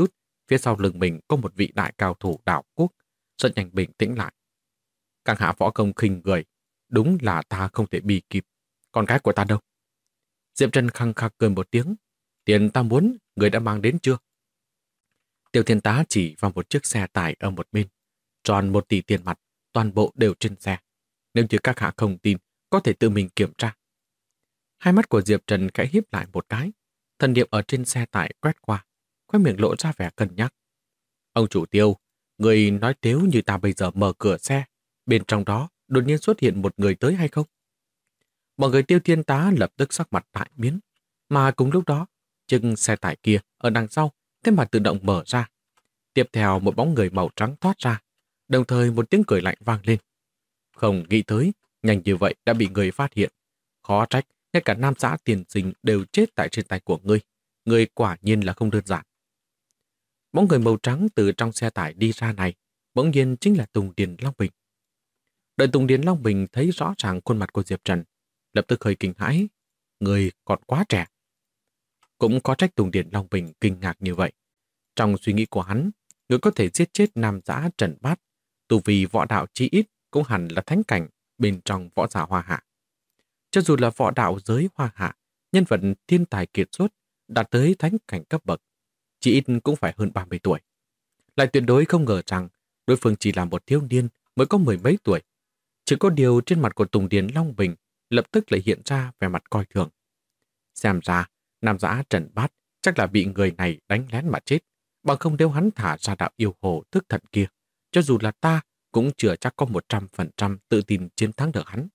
phía sau lưng mình có một vị đại cao thủ đảo quốc, rất nhanh bình tĩnh lại. Các hạ võ công khinh người, đúng là ta không thể bì kịp. Con gái của ta đâu? Diệp Trần khăng khặc cười một tiếng. Tiền ta muốn, người đã mang đến chưa? Tiêu Thiên Tá chỉ vào một chiếc xe tải ở một bên. Tròn 1 tỷ tiền mặt, toàn bộ đều trên xe. Nếu như các hạ không tin, có thể tự mình kiểm tra. Hai mắt của Diệp Trần khẽ híp lại một cái. Thần niệm ở trên xe tải quét qua, khóe miệng lộ ra vẻ cân nhắc. Ông chủ Tiêu, người nói nếu như ta bây giờ mở cửa xe, bên trong đó đột nhiên xuất hiện một người tới hay không? Mọi người Tiêu Thiên Tá lập tức sắc mặt đại biến. Mà cùng lúc đó, chiếc xe tải kia ở đằng sau thế mà tự động mở ra. Tiếp theo một bóng người màu trắng thoát ra, đồng thời một tiếng cười lạnh vang lên. Không nghĩ tới, nhanh như vậy đã bị người phát hiện. Khó trách, ngay cả Nam Xã Tiền Sinh đều chết tại trên tay của ngươi. Ngươi quả nhiên là không đơn giản. Bóng người màu trắng từ trong xe tải đi ra này, bỗng nhiên chính là Tùng Điền Long Bình. Đợi Tùng Điền Long Bình thấy rõ ràng khuôn mặt của Diệp Trần, lập tức hơi kinh hãi. Người còn quá trẻ. Cũng có trách Tùng Điền Long Bình kinh ngạc như vậy. Trong suy nghĩ của hắn, người có thể giết chết Nam Giã Trần Bát, tu vì võ đạo chí ít cũng hẳn là thánh cảnh bên trong võ giả Hoa Hạ. Cho dù là võ đạo giới Hoa Hạ, nhân vật thiên tài kiệt xuất đạt tới thánh cảnh cấp bậc, chỉ ít cũng phải hơn 30 tuổi. Lại tuyệt đối không ngờ rằng đối phương chỉ là một thiếu niên mới có 10 mấy tuổi. Chỉ có điều trên mặt của Tùng Điền Long Bình lập tức lại hiện ra vẻ mặt coi thường. Xem ra, Nam Giã Trần Bát chắc là bị người này đánh lén mà chết, bằng không nếu hắn thả ra đạo yêu hồ thức thần kia, cho dù là ta cũng chưa chắc có 100% tự tin chiến thắng được hắn.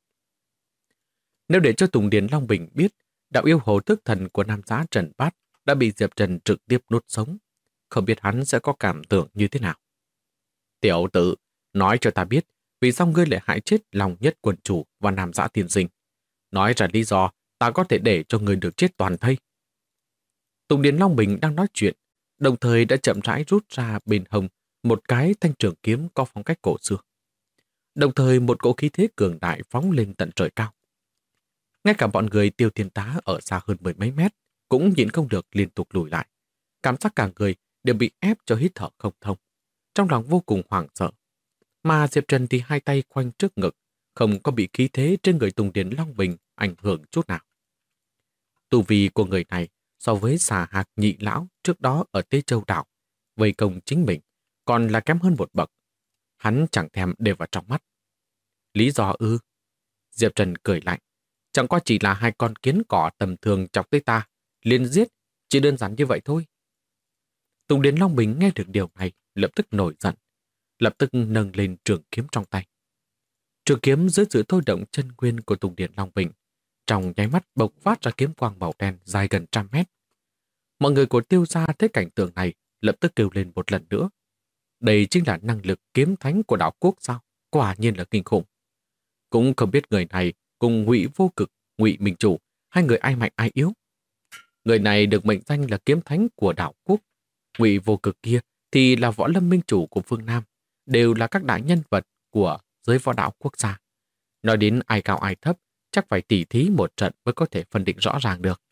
Nếu để cho Tùng Điền Long Bình biết đạo yêu hồ thức thần của Nam Giã Trần Bát đã bị Diệp Trần trực tiếp nuốt sống, không biết hắn sẽ có cảm tưởng như thế nào. Tiểu tử, nói cho ta biết vì sao ngươi lại hại chết Long Nhất Quần Chủ và Nam Giã Tiên Sinh. Nói ra lý do, ta có thể để cho ngươi được chết toàn thây. Tùng Điền Long Bình đang nói chuyện, đồng thời đã chậm rãi rút ra bên hông một cái thanh trường kiếm có phong cách cổ xưa. Đồng thời một cỗ khí thế cường đại phóng lên tận trời cao. Ngay cả bọn người Tiêu Thiên Tá ở xa hơn 10 mấy mét cũng nhịn không được liên tục lùi lại. Cảm giác cả người đều bị ép cho hít thở không thông. Trong lòng vô cùng hoảng sợ. Mà Diệp Trần thì hai tay khoanh trước ngực, không có bị khí thế trên người Tùng Điền Long Bình ảnh hưởng chút nào. Tu vi của người này so với Xà Hạc Nhị Lão trước đó ở Tế Châu Đảo, vây công chính mình, còn là kém hơn một bậc. Hắn chẳng thèm để vào trong mắt. Lý do ư? Diệp Trần cười lạnh. Chẳng qua chỉ là hai con kiến cỏ tầm thường chọc tới ta, liền giết, chỉ đơn giản như vậy thôi. Tùng Điền Long Bình nghe được điều này, lập tức nổi giận, lập tức nâng lên trường kiếm trong tay. Trường kiếm dưới sự thôi động chân nguyên của Tùng Điền Long Bình, trong nháy mắt bộc phát ra kiếm quang màu đen dài gần 100 mét. Mọi người của Tiêu gia thấy cảnh tượng này, lập tức kêu lên một lần nữa. Đây chính là năng lực kiếm thánh của đảo quốc sao? Quả nhiên là kinh khủng. Cũng không biết người này cùng Ngụy Vô Cực, Ngụy Minh Chủ, hai người ai mạnh ai yếu. Người này được mệnh danh là kiếm thánh của đảo quốc. Ngụy Vô Cực kia thì là võ lâm minh chủ của phương Nam, đều là các đại nhân vật của giới võ đạo quốc gia. Nói đến ai cao ai thấp, chắc phải tỉ thí một trận mới có thể phân định rõ ràng được.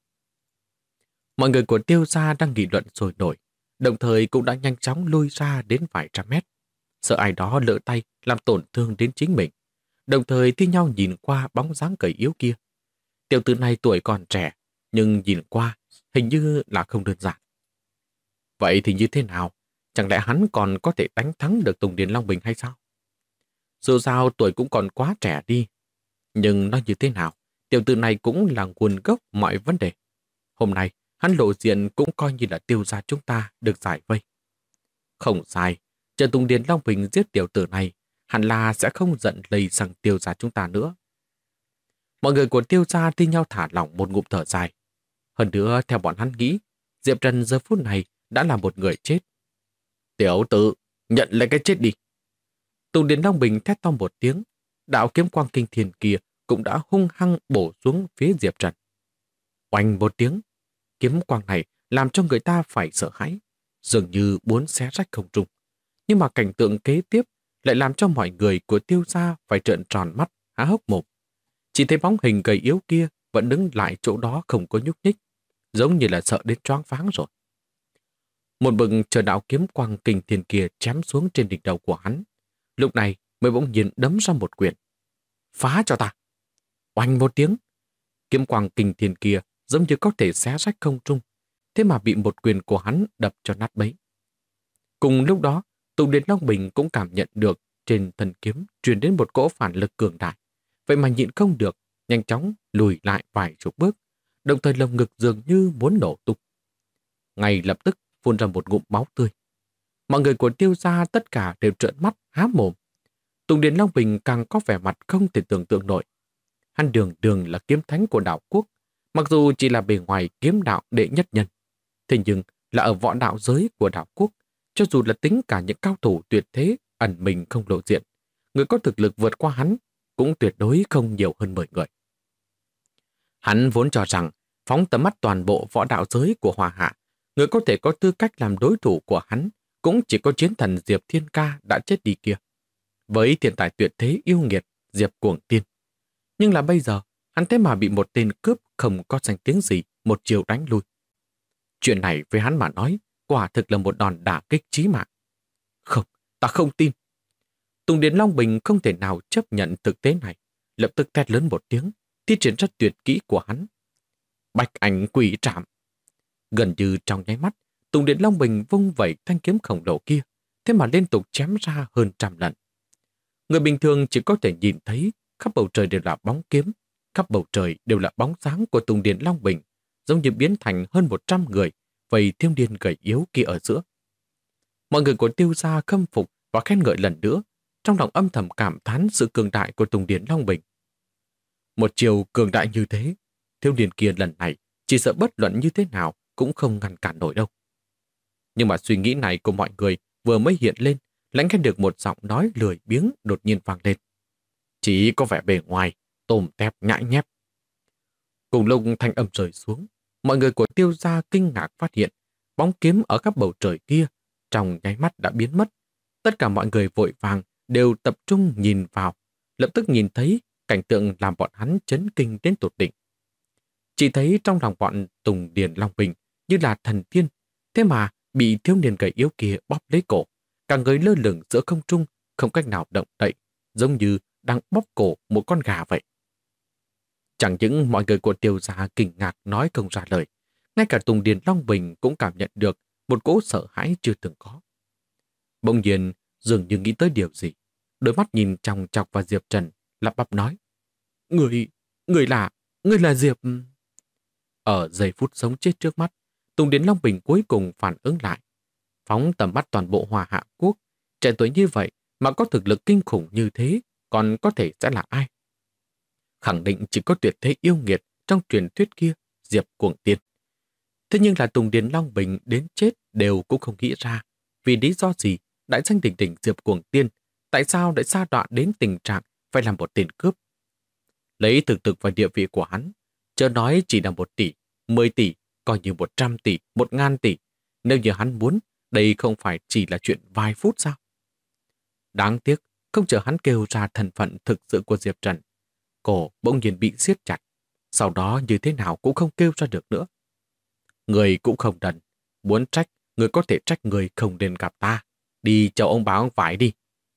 Mọi người của Tiêu gia đang nghị luận sôi nổi, đồng thời cũng đã nhanh chóng lui ra đến vài trăm mét, sợ ai đó lỡ tay làm tổn thương đến chính mình. Đồng thời thi nhau nhìn qua bóng dáng gầy yếu kia. Tiểu tử này tuổi còn trẻ, nhưng nhìn qua hình như là không đơn giản. Vậy thì như thế nào? Chẳng lẽ hắn còn có thể đánh thắng được Tùng Điền Long Bình hay sao? Dù sao tuổi cũng còn quá trẻ đi. Nhưng nói như thế nào, tiểu tử này cũng là nguồn gốc mọi vấn đề. Hôm nay, hắn lộ diện cũng coi như là Tiêu gia chúng ta được giải vây. Không sai, chờ Tùng Điền Long Bình giết tiểu tử này, hẳn là sẽ không giận lây sang Tiêu gia chúng ta nữa. Mọi người của Tiêu gia thi nhau thả lỏng một ngụm thở dài. Hơn nữa, theo bọn hắn nghĩ, Diệp Trần giờ phút này đã là một người chết. Tiểu tử, nhận lấy cái chết đi. Tùng Điền Long Bình thét to một tiếng, đạo kiếm quang kinh thiên kia cũng đã hung hăng bổ xuống phía Diệp Trần. Oanh một tiếng, kiếm quang này làm cho người ta phải sợ hãi, dường như muốn xé rách không trung. Nhưng mà cảnh tượng kế tiếp lại làm cho mọi người của Tiêu gia phải trợn tròn mắt, há hốc mồm. Chỉ thấy bóng hình gầy yếu kia vẫn đứng lại chỗ đó không có nhúc nhích, giống như là sợ đến choáng váng rồi. Một bực chờ đạo kiếm quang kinh thiên kia chém xuống trên đỉnh đầu của hắn. Lúc này mới bỗng nhiên đấm ra một quyền. Phá cho ta! Oanh một tiếng, kiếm quang kinh thiên kia giống như có thể xé rách không trung, thế mà bị một quyền của hắn đập cho nát bấy. Cùng lúc đó, Tùng Điền Long Bình cũng cảm nhận được trên thân kiếm truyền đến một cỗ phản lực cường đại. Vậy mà nhịn không được, nhanh chóng lùi lại vài chục bước, đồng thời lồng ngực dường như muốn nổ tung. Ngay lập tức phun ra một ngụm máu tươi. Mọi người của Tiêu gia tất cả đều trợn mắt há mồm. Tùng Điền Long Bình càng có vẻ mặt không thể tưởng tượng nổi. Hắn đường đường là kiếm thánh của đạo quốc, mặc dù chỉ là bề ngoài kiếm đạo đệ nhất nhân, thế nhưng là ở võ đạo giới của đạo quốc, cho dù là tính cả những cao thủ tuyệt thế ẩn mình không lộ diện, người có thực lực vượt qua hắn cũng tuyệt đối không nhiều hơn 10 người. Hắn vốn cho rằng phóng tầm mắt toàn bộ võ đạo giới của Hoa Hạ, người có thể có tư cách làm đối thủ của hắn cũng chỉ có chiến thần Diệp Thiên Ca đã chết đi kia, với thiên tài tuyệt thế yêu nghiệt Diệp Cuồng Tiên. Nhưng là bây giờ, hắn thế mà bị một tên cướp không có danh tiếng gì một chiều đánh lui. Chuyện này với hắn mà nói, quả thực là một đòn đả kích chí mạng. Không, ta không tin. Tùng Điền Long Bình không thể nào chấp nhận thực tế này, lập tức thét lớn một tiếng, thi triển rất tuyệt kỹ của hắn. Bạch ảnh quỷ trảm. Gần như trong nháy mắt, Tùng Điền Long Bình vung vẩy thanh kiếm khổng lồ kia, thế mà liên tục chém ra hơn 100 lần. Người bình thường chỉ có thể nhìn thấy khắp bầu trời đều là bóng kiếm, khắp bầu trời đều là bóng dáng của Tùng Điền Long Bình, giống như biến thành hơn 100 người vây thiếu niên gầy yếu kia ở giữa. Mọi người của Tiêu gia khâm phục và khen ngợi lần nữa, trong lòng âm thầm cảm thán sự cường đại của Tùng Điền Long Bình. Một chiều cường đại như thế, thiếu niên kia lần này chỉ sợ bất luận như thế nào cũng không ngăn cản nổi đâu. Nhưng mà suy nghĩ này của mọi người vừa mới hiện lên, lãnh nghe được một giọng nói lười biếng đột nhiên vang lên. Chỉ có vẻ bề ngoài, tôm tép nhãi nhép. Cùng lúc thanh âm rơi xuống, mọi người của Tiêu gia kinh ngạc phát hiện bóng kiếm ở các bầu trời kia trong nháy mắt đã biến mất. Tất cả mọi người vội vàng đều tập trung nhìn vào, lập tức nhìn thấy cảnh tượng làm bọn hắn chấn kinh đến tột đỉnh. Chỉ thấy trong lòng bọn Tùng Điền Long Bình như là thần tiên, thế mà bị thiếu niên gầy yếu kia bóp lấy cổ, cả người lơ lửng giữa không trung, không cách nào động đậy, giống như đang bóp cổ một con gà vậy. Chẳng những mọi người của Tiêu gia kinh ngạc nói không ra lời, ngay cả Tùng Điền Long Bình cũng cảm nhận được một cỗ sợ hãi chưa từng có. Bỗng nhiên, dường như nghĩ tới điều gì, đôi mắt nhìn chòng chọc vào Diệp Trần, lắp bắp nói: Người là Diệp... Ở giây phút sống chết trước mắt, Tùng Điền Long Bình cuối cùng phản ứng lại. Phóng tầm mắt toàn bộ Hoa Hạ quốc, trẻ tuổi như vậy mà có thực lực kinh khủng như thế, còn có thể sẽ là ai? Khẳng định chỉ có tuyệt thế yêu nghiệt trong truyền thuyết kia, Diệp Cuồng Tiên. Thế nhưng là Tùng Điền Long Bình đến chết đều cũng không nghĩ ra, vì lý do gì đại danh đỉnh đỉnh Diệp Cuồng Tiên tại sao lại sa đọa đến tình trạng phải làm một tên cướp. Lấy thực lực và địa vị của hắn, chớ nói chỉ là 1 tỷ, 10 tỷ, coi như 100 tỷ, 1000 tỷ. Nếu như hắn muốn, đây không phải chỉ là chuyện vài phút sao? Đáng tiếc, không chờ hắn kêu ra thân phận thực sự của Diệp Trần, cổ bỗng nhiên bị siết chặt, sau đó như thế nào cũng không kêu ra được nữa. Người cũng không đần, muốn trách, người có thể trách người không nên gặp ta. Đi cho ông báo vải đi.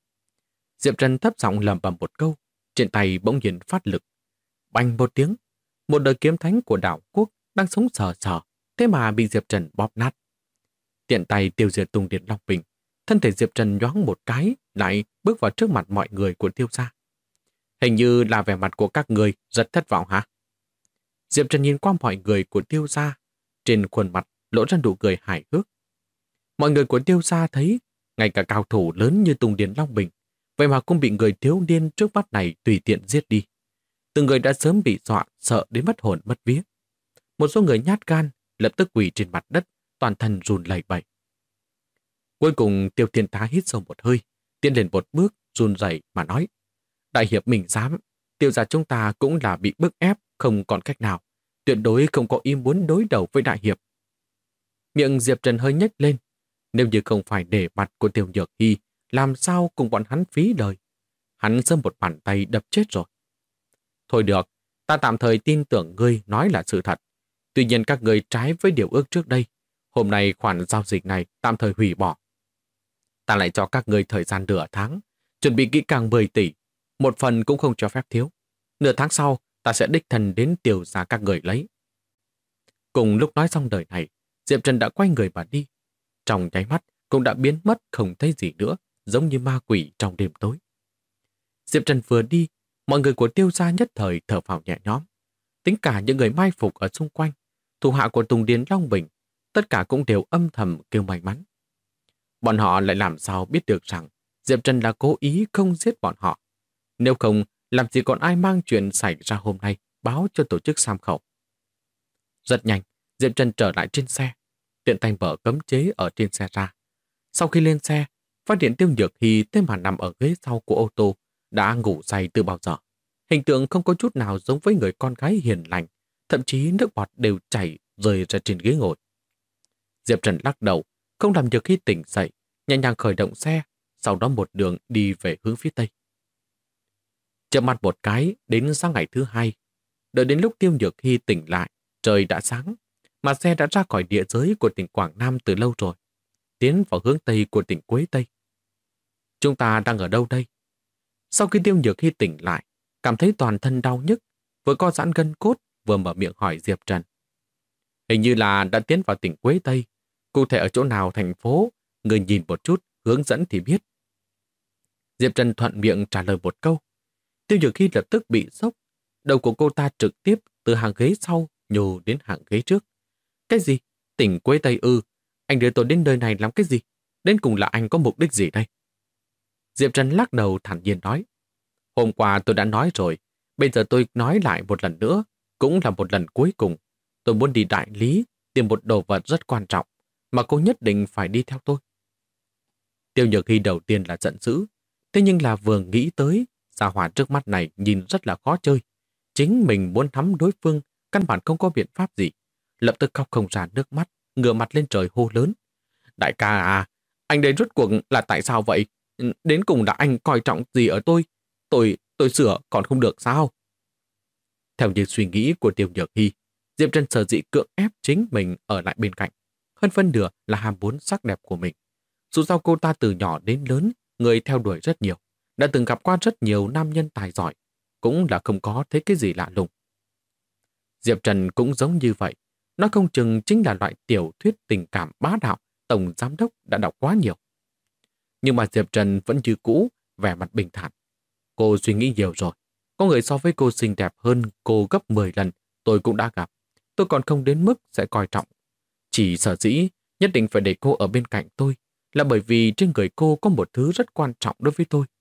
Diệp Trần thấp giọng lẩm bẩm một câu, trên tay bỗng nhiên phát lực. Bành một tiếng, một đời kiếm thánh của đảo quốc đang sống sờ sờ, thế mà bị Diệp Trần bóp nát. Tiện tay tiêu diệt Tùng Điền Long Bình, thân thể Diệp Trần nhoáng một cái, lại bước vào trước mặt mọi người của Tiêu gia. Hình như là vẻ mặt của các người rất thất vọng hả? Diệp Trần nhìn qua mọi người của Tiêu gia, trên khuôn mặt lộ ra nụ cười hài hước. Mọi người của Tiêu gia thấy, ngay cả cao thủ lớn như Tùng Điền Long Bình, vậy mà cũng bị người thiếu niên trước mắt này tùy tiện giết đi. Từng người đã sớm bị dọa, sợ đến mất hồn mất vía. Một số người nhát gan, lập tức quỳ trên mặt đất, toàn thân run lẩy bẩy. Cuối cùng Tiêu Thiên Tá hít sâu một hơi, tiến lên một bước, run rẩy mà nói: Đại hiệp mình dám, Tiêu gia chúng ta cũng là bị bức ép, không còn cách nào, tuyệt đối không có ý muốn đối đầu với đại hiệp. Miệng Diệp Trần hơi nhếch lên, nếu như không phải để mặt của Tiêu Nhược Hy, làm sao cùng bọn hắn phí đời. Hắn giơ một bàn tay đập chết rồi. Thôi được, ta tạm thời tin tưởng ngươi nói là sự thật. Tuy nhiên các ngươi trái với điều ước trước đây, Hôm nay khoản giao dịch này tạm thời hủy bỏ. Ta lại cho các người thời gian nửa tháng, chuẩn bị kỹ càng 10 tỷ, một phần cũng không cho phép thiếu. Nửa tháng sau, ta sẽ đích thân đến tiêu giá các người lấy. Cùng lúc nói xong lời này, Diệp Trần đã quay người mà đi. Trong nháy mắt cũng đã biến mất không thấy gì nữa, giống như ma quỷ trong đêm tối. Diệp Trần vừa đi, mọi người của tiêu gia nhất thời thở phào nhẹ nhõm. Tính cả những người mai phục ở xung quanh, thủ hạ của Tùng Điền Long Bình, tất cả cũng đều âm thầm kêu may mắn. Bọn họ lại làm sao biết được rằng Diệp Trần là cố ý không giết bọn họ. Nếu không, làm gì còn ai mang chuyện xảy ra hôm nay báo cho tổ chức Sam Khẩu. Rất nhanh, Diệp Trần trở lại trên xe, tiện tay mở cấm chế ở trên xe ra. Sau khi lên xe, phát hiện Tiêu Nhược Hy thế mà nằm ở ghế sau của ô tô, đã ngủ say từ bao giờ. Hình tượng không có chút nào giống với người con gái hiền lành, thậm chí nước bọt đều chảy rơi ra trên ghế ngồi. Diệp Trần lắc đầu, không làm Nhược Hy tỉnh dậy, nhẹ nhàng khởi động xe, sau đó một đường đi về hướng phía tây. Chợp mắt một cái, đến sáng ngày thứ hai, đợi đến lúc Tiêu Nhược Hy tỉnh lại, trời đã sáng, mà xe đã ra khỏi địa giới của tỉnh Quảng Nam từ lâu rồi, tiến vào hướng tây của tỉnh Quế Tây. Chúng ta đang ở đâu đây? Sau khi Tiêu Nhược Hy tỉnh lại, cảm thấy toàn thân đau nhức, vừa co giãn gân cốt, vừa mở miệng hỏi Diệp Trần. Hình như là đã tiến vào tỉnh Quế Tây, cụ thể ở chỗ nào thành phố, người nhìn một chút, hướng dẫn thì biết. Diệp Trần thuận miệng trả lời một câu. Tiêu Nhược Hy lập tức bị sốc, đầu của cô ta trực tiếp từ hàng ghế sau nhô đến hàng ghế trước. Cái gì? Tỉnh Quế Tây ư? Anh đưa tôi đến nơi này làm cái gì? Đến cùng là anh có mục đích gì đây? Diệp Trần lắc đầu thản nhiên nói. Hôm qua tôi đã nói rồi, bây giờ tôi nói lại một lần nữa, cũng là một lần cuối cùng. Tôi muốn đi đại lý, tìm một đồ vật rất quan trọng, mà cô nhất định phải đi theo tôi. Tiêu Nhược Hy đầu tiên là giận dữ, thế nhưng là vừa nghĩ tới, gia hỏa trước mắt này nhìn rất là khó chơi. Chính mình muốn thắm đối phương, căn bản không có biện pháp gì. Lập tức khóc không ra nước mắt, ngửa mặt lên trời hô lớn. Đại ca à, anh đây rốt cuộc là tại sao vậy? Đến cùng là anh coi trọng gì ở tôi? Tôi sửa còn không được sao? Theo như suy nghĩ của Tiêu Nhược Hy, Diệp Trần sở dĩ cưỡng ép chính mình ở lại bên cạnh. Hơn phân nửa là ham muốn sắc đẹp của mình. Dù sao cô ta từ nhỏ đến lớn, người theo đuổi rất nhiều, đã từng gặp qua rất nhiều nam nhân tài giỏi, cũng là không có thấy cái gì lạ lùng. Diệp Trần cũng giống như vậy, nó không chừng chính là loại tiểu thuyết tình cảm bá đạo Tổng Giám đốc đã đọc quá nhiều. Nhưng mà Diệp Trần vẫn như cũ, vẻ mặt bình thản. Cô suy nghĩ nhiều rồi, có người so với cô xinh đẹp hơn cô gấp 10 lần, tôi cũng đã gặp. Tôi còn không đến mức sẽ coi trọng. Chỉ sở dĩ nhất định phải để cô ở bên cạnh tôi là bởi vì trên người cô có một thứ rất quan trọng đối với tôi.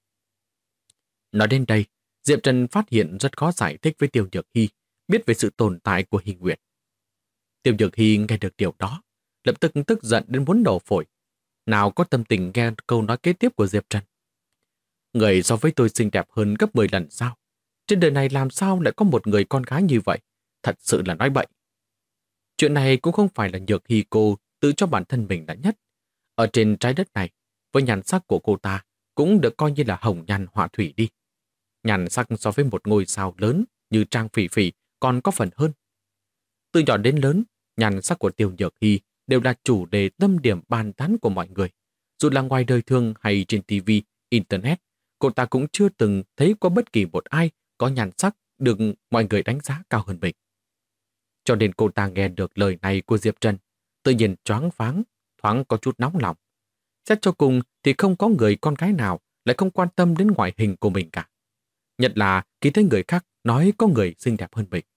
Nói đến đây, Diệp Trần phát hiện rất khó giải thích với Tiêu Nhược Hy, biết về sự tồn tại của Hy Nguyệt. Tiêu Nhược Hy nghe được điều đó, lập tức tức giận đến muốn nổ phổi. Nào có tâm tình nghe câu nói kế tiếp của Diệp Trần. Người so với tôi xinh đẹp hơn gấp 10 lần sao? Trên đời này làm sao lại có một người con gái như vậy? Thật sự là nói bậy. Chuyện này cũng không phải là Nhược Hy cô tự cho bản thân mình đã nhất. Ở trên trái đất này, với nhan sắc của cô ta cũng được coi như là hồng nhan họa thủy đi. Nhan sắc so với một ngôi sao lớn như Trang Phỉ Phỉ còn có phần hơn. Từ nhỏ đến lớn, nhan sắc của Tiêu Nhược Hy đều là chủ đề tâm điểm bàn tán của mọi người. Dù là ngoài đời thường hay trên TV, Internet, cô ta cũng chưa từng thấy có bất kỳ một ai có nhan sắc được mọi người đánh giá cao hơn mình. Cho nên cô ta nghe được lời này của Diệp Trần, tự nhiên choáng váng, thoáng có chút nóng lòng. Xét cho cùng thì không có người con gái nào lại không quan tâm đến ngoại hình của mình cả. Nhất là khi thấy người khác nói có người xinh đẹp hơn mình.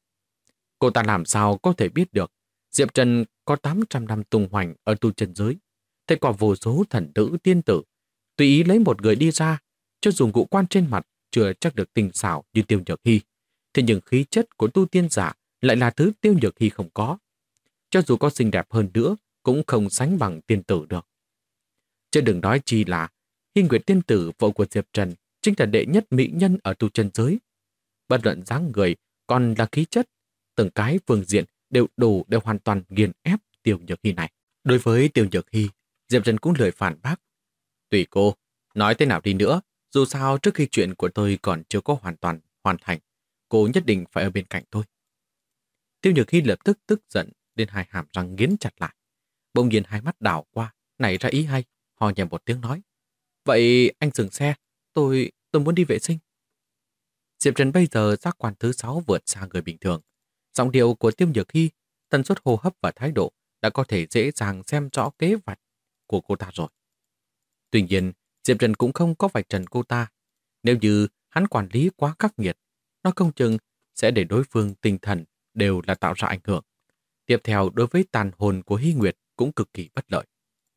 Cô ta làm sao có thể biết được Diệp Trần có 800 năm tung hoành ở tu chân giới. Thế có vô số thần nữ tiên tử, tùy ý lấy một người đi ra, cho dù ngũ quan trên mặt chưa chắc được tinh xảo như Tiêu Nhược Hy, thế nhưng khí chất của tu tiên giả lại là thứ Tiêu Nhược Hy không có. Cho dù có xinh đẹp hơn nữa, cũng không sánh bằng tiên tử được. Chứ đừng nói chi là Hy Nguyệt tiên tử vợ của Diệp Trần chính là đệ nhất mỹ nhân ở tu chân giới. Bất luận dáng người còn là khí chất, từng cái phương diện đều đủ để hoàn toàn nghiền ép Tiêu Nhược Hy này. Đối với Tiêu Nhược Hy, Diệp Trần cũng lời phản bác. Tùy cô, nói thế nào đi nữa, dù sao trước khi chuyện của tôi còn chưa có hoàn toàn hoàn thành, cô nhất định phải ở bên cạnh tôi. Tiêu Nhược Hy lập tức tức giận đến hai hàm răng nghiến chặt lại. Bỗng nhiên hai mắt đảo qua, nảy ra ý hay, hò nhẹ một tiếng nói. Vậy anh dừng xe, tôi muốn đi vệ sinh. Diệp Trần bây giờ giác quan thứ 6 vượt xa người bình thường. Giọng điệu của Tiêu Nhược Hy, tần suất hô hấp và thái độ đã có thể dễ dàng xem rõ kế hoạch của cô ta rồi. Tuy nhiên, Diệp Trần cũng không có vạch trần cô ta. Nếu như hắn quản lý quá khắc nghiệt, nó không chừng sẽ để đối phương tinh thần đều là tạo ra ảnh hưởng. Tiếp theo, đối với tàn hồn của Hy Nguyệt cũng cực kỳ bất lợi.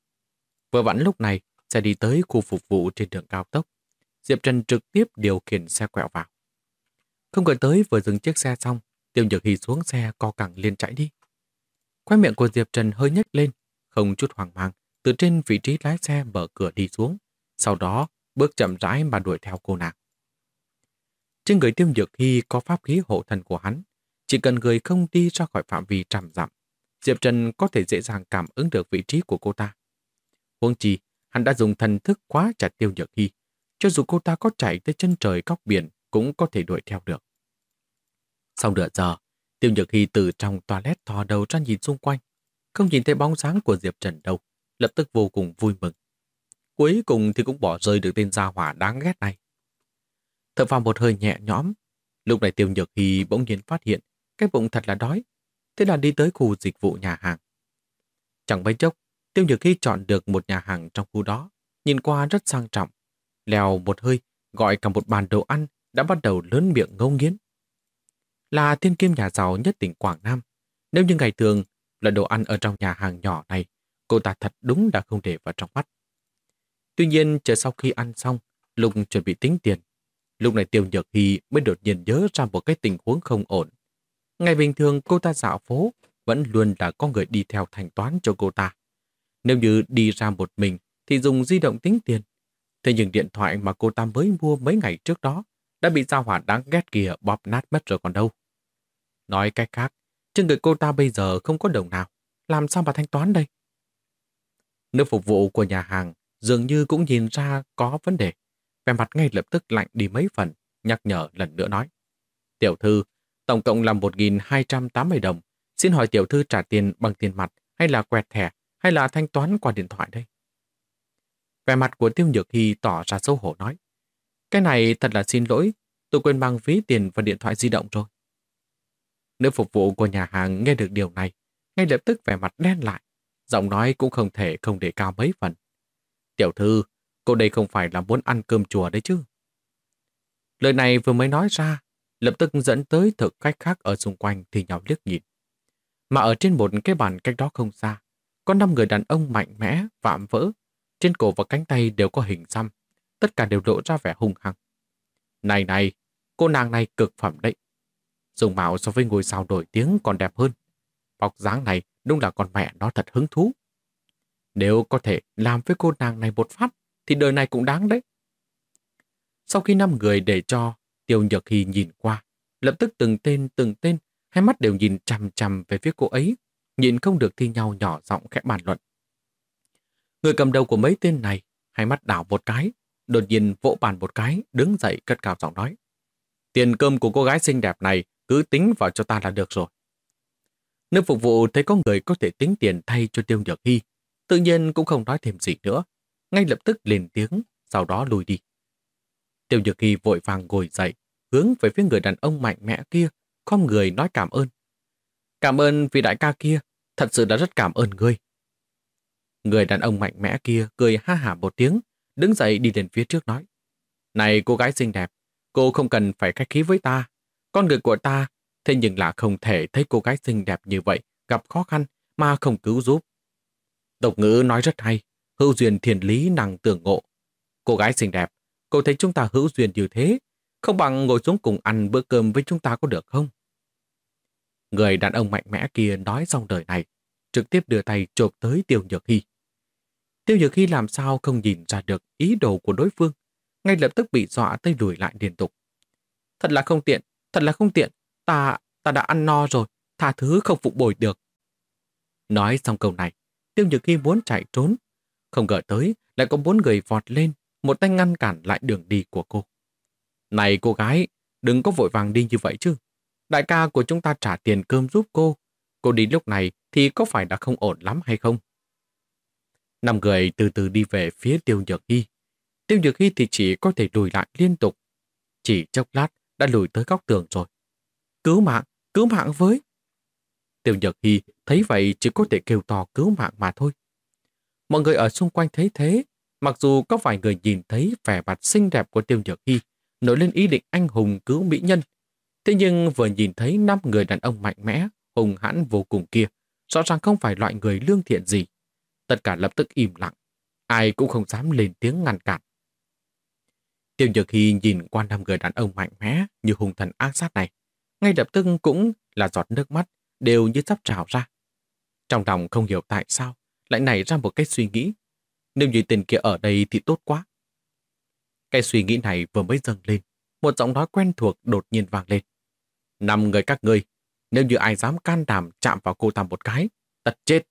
Vừa vặn lúc này, xe đi tới khu phục vụ trên đường cao tốc. Diệp Trần trực tiếp điều khiển xe quẹo vào. Không ngờ tới vừa dừng chiếc xe xong, Tiêu Nhược Hy xuống xe co cẳng liền chạy đi. Khóe miệng của Diệp Trần hơi nhếch lên, không chút hoang mang, từ trên vị trí lái xe mở cửa đi xuống, sau đó bước chậm rãi mà đuổi theo cô nàng. Trên người Tiêu Nhược Hy có pháp khí hộ thân của hắn, chỉ cần người không đi ra khỏi phạm vi trăm dặm, Diệp Trần có thể dễ dàng cảm ứng được vị trí của cô ta. Huống chi, hắn đã dùng thần thức khóa chặt Tiêu Nhược Hy, cho dù cô ta có chạy tới chân trời góc biển cũng có thể đuổi theo được. Sau nửa giờ, Tiêu Nhược Hy từ trong toilet thò đầu ra nhìn xung quanh, không nhìn thấy bóng dáng của Diệp Trần đâu, lập tức vô cùng vui mừng. Cuối cùng thì cũng bỏ rơi được tên gia hỏa đáng ghét này. Thở phào một hơi nhẹ nhõm, lúc này Tiêu Nhược Hy bỗng nhiên phát hiện cái bụng thật là đói, thế là đi tới khu dịch vụ nhà hàng. Chẳng mấy chốc, Tiêu Nhược Hy chọn được một nhà hàng trong khu đó, nhìn qua rất sang trọng. Lèo một hơi, gọi cả một bàn đồ ăn đã bắt đầu lớn miệng ngấu nghiến. Là thiên kim nhà giàu nhất tỉnh Quảng Nam, nếu như ngày thường là đồ ăn ở trong nhà hàng nhỏ này, cô ta thật đúng là không để vào trong mắt. Tuy nhiên, chờ sau khi ăn xong, lúc chuẩn bị tính tiền, lúc này Tiêu Nhược Hy mới đột nhiên nhớ ra một cái tình huống không ổn. Ngày bình thường cô ta dạo phố, vẫn luôn là có người đi theo thanh toán cho cô ta. Nếu như đi ra một mình thì dùng di động tính tiền. Thế nhưng điện thoại mà cô ta mới mua mấy ngày trước đó đã bị gia hỏa đáng ghét kia bóp nát mất rồi còn đâu. Nói cách khác, trên người cô ta bây giờ không có đồng nào, làm sao mà thanh toán đây? Nữ phục vụ của nhà hàng dường như cũng nhìn ra có vấn đề. Vẻ mặt ngay lập tức lạnh đi mấy phần, nhắc nhở lần nữa nói. Tiểu thư, tổng cộng là 1.280 đồng. Xin hỏi tiểu thư trả tiền bằng tiền mặt hay là quẹt thẻ hay là thanh toán qua điện thoại đây? Vẻ mặt của Tiêu Nhược Hy tỏ ra xấu hổ nói. Cái này thật là xin lỗi, tôi quên mang ví tiền và điện thoại di động rồi. Nữ phục vụ của nhà hàng nghe được điều này, ngay lập tức vẻ mặt đen lại, giọng nói cũng không thể không để cao mấy phần. Tiểu thư, cô đây không phải là muốn ăn cơm chùa đấy chứ? Lời này vừa mới nói ra, lập tức dẫn tới thực khách khác ở xung quanh thì nhau liếc nhìn. Mà ở trên một cái bàn cách đó không xa, có 5 người đàn ông mạnh mẽ, vạm vỡ, trên cổ và cánh tay đều có hình xăm, tất cả đều lộ ra vẻ hung hăng. Này này, cô nàng này cực phẩm đấy. Dùng mạo so với ngôi sao nổi tiếng còn đẹp hơn. Bọc dáng này đúng là con mẹ nó thật hứng thú. Nếu có thể làm với cô nàng này một phát, thì đời này cũng đáng đấy. Sau khi 5 người để cho Tiêu Nhược Hy nhìn qua, lập tức từng tên, hai mắt đều nhìn chằm chằm về phía cô ấy, nhìn không được thi nhau nhỏ giọng khẽ bàn luận. Người cầm đầu của mấy tên này, hai mắt đảo một cái, đột nhiên vỗ bàn một cái, đứng dậy cất cao giọng nói. Tiền cơm của cô gái xinh đẹp này cứ tính vào cho ta là được rồi. Nữ phục vụ thấy có người có thể tính tiền thay cho Tiêu Nhược Hy, tự nhiên cũng không nói thêm gì nữa, ngay lập tức lên tiếng, sau đó lùi đi. Tiêu Nhược Hy vội vàng ngồi dậy, hướng về phía người đàn ông mạnh mẽ kia, khom người nói cảm ơn. Cảm ơn vì đại ca kia, thật sự là rất cảm ơn ngươi. Người đàn ông mạnh mẽ kia cười ha hả một tiếng, đứng dậy đi lên phía trước nói. Này cô gái xinh đẹp, cô không cần phải khách khí với ta. Con người của ta, thế nhưng là không thể thấy cô gái xinh đẹp như vậy gặp khó khăn mà không cứu giúp. Tục ngữ nói rất hay, hữu duyên thiên lý năng tưởng ngộ. Cô gái xinh đẹp, cô thấy chúng ta hữu duyên như thế, không bằng ngồi xuống cùng ăn bữa cơm với chúng ta có được không? Người đàn ông mạnh mẽ kia nói xong lời này, trực tiếp đưa tay chộp tới Tiêu Nhược Hy. Tiêu Nhược Hy làm sao không nhìn ra được ý đồ của đối phương, ngay lập tức bị dọa tới lùi lại liên tục. Thật là không tiện, ta đã ăn no rồi, tha thứ không phục bồi được. Nói xong câu này, Tiêu Nhược Hy muốn chạy trốn, không ngờ tới lại có 4 người vọt lên, một tay ngăn cản lại đường đi của cô. Này cô gái, đừng có vội vàng đi như vậy chứ. Đại ca của chúng ta trả tiền cơm giúp cô đi lúc này thì có phải là không ổn lắm hay không? Năm người từ từ đi về phía Tiêu Nhược Hy. Tiêu Nhược Hy thì chỉ có thể lùi lại liên tục. Chỉ chốc lát đã lùi tới góc tường rồi. Cứu mạng với! Tiêu Nhược Hy thấy vậy chỉ có thể kêu to cứu mạng mà thôi. Mọi người ở xung quanh thấy thế, mặc dù có vài người nhìn thấy vẻ mặt xinh đẹp của Tiêu Nhược Hy, nổi lên ý định anh hùng cứu mỹ nhân. Thế nhưng vừa nhìn thấy 5 người đàn ông mạnh mẽ, hùng hãn vô cùng kia, rõ ràng không phải loại người lương thiện gì. Tất cả lập tức im lặng, ai cũng không dám lên tiếng ngăn cản. Tiêu Nhược Hy nhìn qua 5 người đàn ông mạnh mẽ như hung thần ác sát này, ngay lập tức cũng là giọt nước mắt đều như sắp trào ra. Trong lòng không hiểu tại sao lại nảy ra một cái suy nghĩ, nếu như tên kia ở đây thì tốt quá. Cái suy nghĩ này vừa mới dâng lên, một giọng nói quen thuộc đột nhiên vang lên. 5 người các ngươi, nếu như ai dám can đảm chạm vào cô ta một cái, tất chết.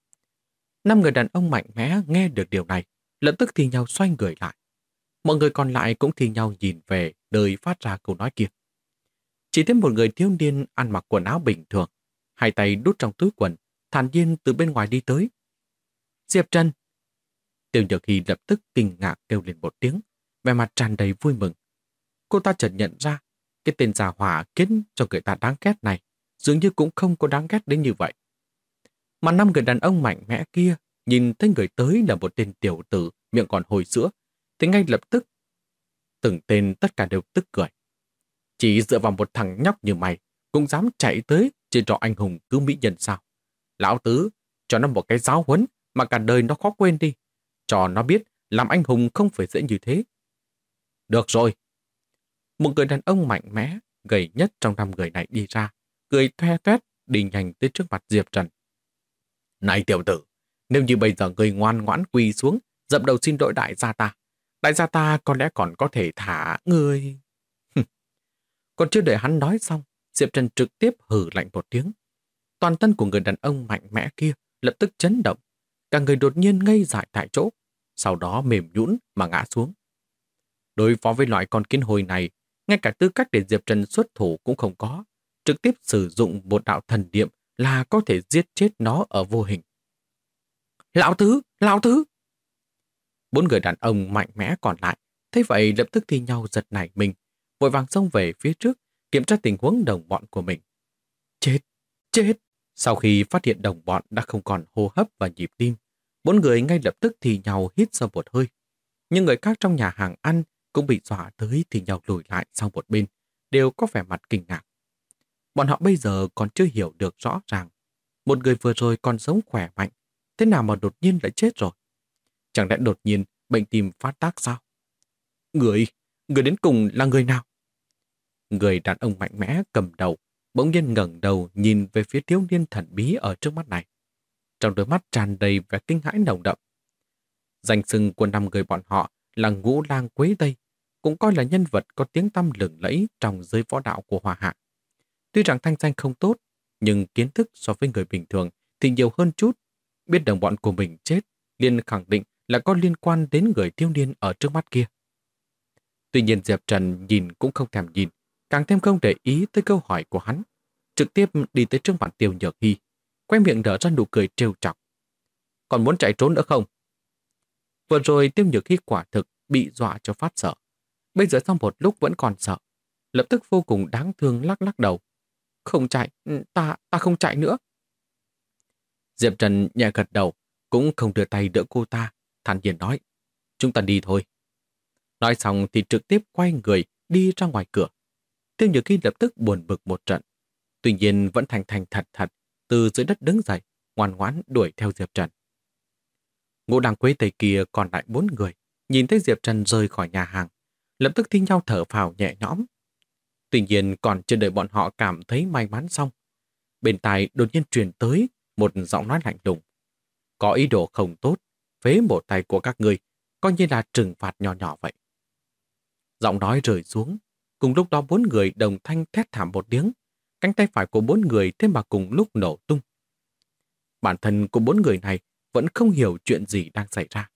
5 người đàn ông mạnh mẽ nghe được điều này, lập tức thì nhau xoay người lại. Mọi người còn lại cũng thì nhau nhìn về nơi phát ra câu nói kia. Chỉ thêm một người thiếu niên ăn mặc quần áo bình thường, hai tay đút trong túi quần, thản nhiên từ bên ngoài đi tới. Diệp Trần! Tiêu Nhược Hy lập tức kinh ngạc kêu lên một tiếng, vẻ mặt tràn đầy vui mừng. Cô ta chợt nhận ra, cái tên già hỏa khiến cho người ta đáng ghét này, dường như cũng không có đáng ghét đến như vậy. Mà 5 người đàn ông mạnh mẽ kia, nhìn thấy người tới là một tên tiểu tử, miệng còn hồi sữa, thì ngay lập tức, từng tên tất cả đều tức cười. Chỉ dựa vào một thằng nhóc như mày, cũng dám chạy tới chỉ trò anh hùng cứu mỹ nhân sao? Lão tứ, cho nó một cái giáo huấn mà cả đời nó khó quên đi. Cho nó biết làm anh hùng không phải dễ như thế. Được rồi. Một người đàn ông mạnh mẽ, gầy nhất trong 5 người này đi ra, cười thoe toét đi nhanh tới trước mặt Diệp Trần. Này tiểu tử, nếu như bây giờ người ngoan ngoãn quỳ xuống, dập đầu xin lỗi đại gia ta có lẽ còn có thể thả người. Còn chưa đợi hắn nói xong, Diệp Trần trực tiếp hừ lạnh một tiếng. Toàn thân của người đàn ông mạnh mẽ kia lập tức chấn động. Cả người đột nhiên ngây dại tại chỗ, sau đó mềm nhũn mà ngã xuống. Đối phó với loại con kiến hồi này, ngay cả tư cách để Diệp Trần xuất thủ cũng không có. Trực tiếp sử dụng một đạo thần niệm là có thể giết chết nó ở vô hình. Lão tứ! Lão tứ! 4 người đàn ông mạnh mẽ còn lại, thấy vậy lập tức thi nhau giật nảy mình, vội vàng xông về phía trước, kiểm tra tình huống đồng bọn của mình. Chết! Chết! Sau khi phát hiện đồng bọn đã không còn hô hấp và nhịp tim, 4 người ngay lập tức thì nhau hít sâu một hơi. Nhưng người khác trong nhà hàng ăn cũng bị dọa tới thì nhau lùi lại sang một bên, đều có vẻ mặt kinh ngạc. Bọn họ bây giờ còn chưa hiểu được rõ ràng. Một người vừa rồi còn sống khỏe mạnh, thế nào mà đột nhiên lại chết rồi? Chẳng lẽ đột nhiên bệnh tim phát tác sao? Người đến cùng là người nào? Người đàn ông mạnh mẽ cầm đầu, bỗng nhiên ngẩng đầu nhìn về phía thiếu niên thần bí ở trước mắt này. Trong đôi mắt tràn đầy vẻ kinh hãi nồng đậm. Danh xưng của 5 người bọn họ là Ngũ Lang Quế Tây, cũng coi là nhân vật có tiếng tăm lừng lẫy trong giới võ đạo của Hoa Hạ. Tuy rằng thanh danh không tốt, nhưng kiến thức so với người bình thường thì nhiều hơn chút. Biết đồng bọn của mình chết, liền khẳng định là có liên quan đến người thiếu niên ở trước mắt kia. Tuy nhiên Diệp Trần nhìn cũng không thèm nhìn, càng thêm không để ý tới câu hỏi của hắn. Trực tiếp đi tới trước mặt Tiêu Nhược Hy, quay miệng nở ra nụ cười trêu chọc. Còn muốn chạy trốn nữa không? Vừa rồi Tiêu Nhược Hy quả thực bị dọa cho phát sợ. Bây giờ sau một lúc vẫn còn sợ. Lập tức vô cùng đáng thương lắc lắc đầu. Không chạy, ta không chạy nữa. Diệp Trần nhẹ gật đầu, cũng không đưa tay đỡ cô ta, thản nhiên nói. Chúng ta đi thôi. Nói xong thì trực tiếp quay người đi ra ngoài cửa. Tiêu Nhược Hy lập tức buồn bực một trận. Tuy nhiên vẫn thành thành thật thật từ dưới đất đứng dậy, ngoan ngoãn đuổi theo Diệp Trần. Ngũ Lang Quế Tây kia còn lại 4 người, nhìn thấy Diệp Trần rời khỏi nhà hàng, lập tức thi nhau thở phào nhẹ nhõm. Tuy nhiên còn chưa đợi bọn họ cảm thấy may mắn xong, bên tai đột nhiên truyền tới một giọng nói lạnh lùng. Có ý đồ không tốt, phế một tay của các ngươi, coi như là trừng phạt nhỏ nhỏ vậy. Giọng nói rơi xuống, cùng lúc đó 4 người đồng thanh thét thảm một tiếng, cánh tay phải của 4 người thế mà cùng lúc nổ tung. Bản thân của 4 người này vẫn không hiểu chuyện gì đang xảy ra.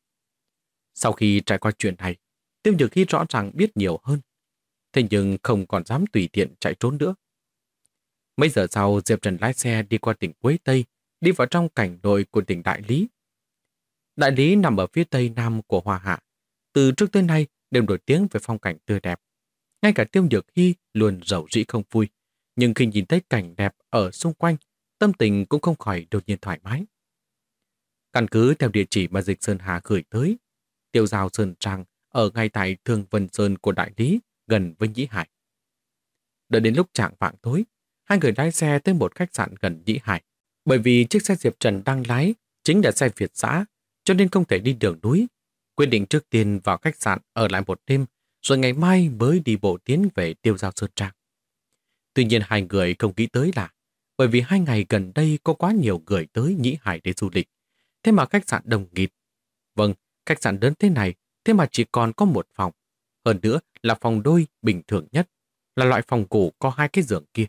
Sau khi trải qua chuyện này, Tiêu Nhược Hy rõ ràng biết nhiều hơn, thế nhưng không còn dám tùy tiện chạy trốn nữa. Mấy giờ sau, Diệp Trần lái xe đi qua tỉnh Quế Tây, đi vào trong cảnh nội của tỉnh Đại Lý. Đại lý nằm ở phía tây nam của Hoa Hạ. Từ trước tới nay đều nổi tiếng về phong cảnh tươi đẹp. Ngay cả Tiêu Nhược Hy luôn rầu rĩ không vui. Nhưng khi nhìn thấy cảnh đẹp ở xung quanh, tâm tình cũng không khỏi đột nhiên thoải mái. Căn cứ theo địa chỉ mà Dịch Sơn Hà gửi tới, Tiêu Giao Sơn Trang ở ngay tại Thương Vân Sơn của đại lý, gần với Nhĩ Hải. Đợi đến lúc chạng vạng tối, hai người lái xe tới một khách sạn gần Nhĩ Hải. Bởi vì chiếc xe Diệp Trần đang lái chính là xe Việt giã, cho nên không thể đi đường núi. Quyết định trước tiên vào khách sạn ở lại một đêm, rồi ngày mai mới đi bộ tiến về Tiêu Giao Sơn Trang. Tuy nhiên hai người không nghĩ tới là bởi vì 2 ngày gần đây có quá nhiều người tới Nhĩ Hải để du lịch, thế mà khách sạn đông nghịt. Vâng, khách sạn lớn thế này, thế mà chỉ còn có một phòng. Hơn nữa là phòng đôi bình thường nhất, là loại phòng ngủ có 2 cái giường kia.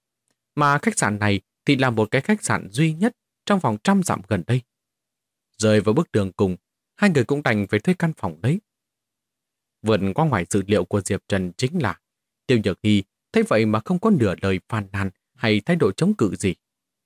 Mà khách sạn này thì là một cái khách sạn duy nhất trong vòng 100 dặm gần đây. Rời vào bước đường cùng, hai người cũng đành phải thuê căn phòng đấy. Vượt qua ngoài dự liệu của Diệp Trần chính là Tiêu Nhược Hy thấy vậy mà không có nửa lời phàn nàn hay thái độ chống cự gì.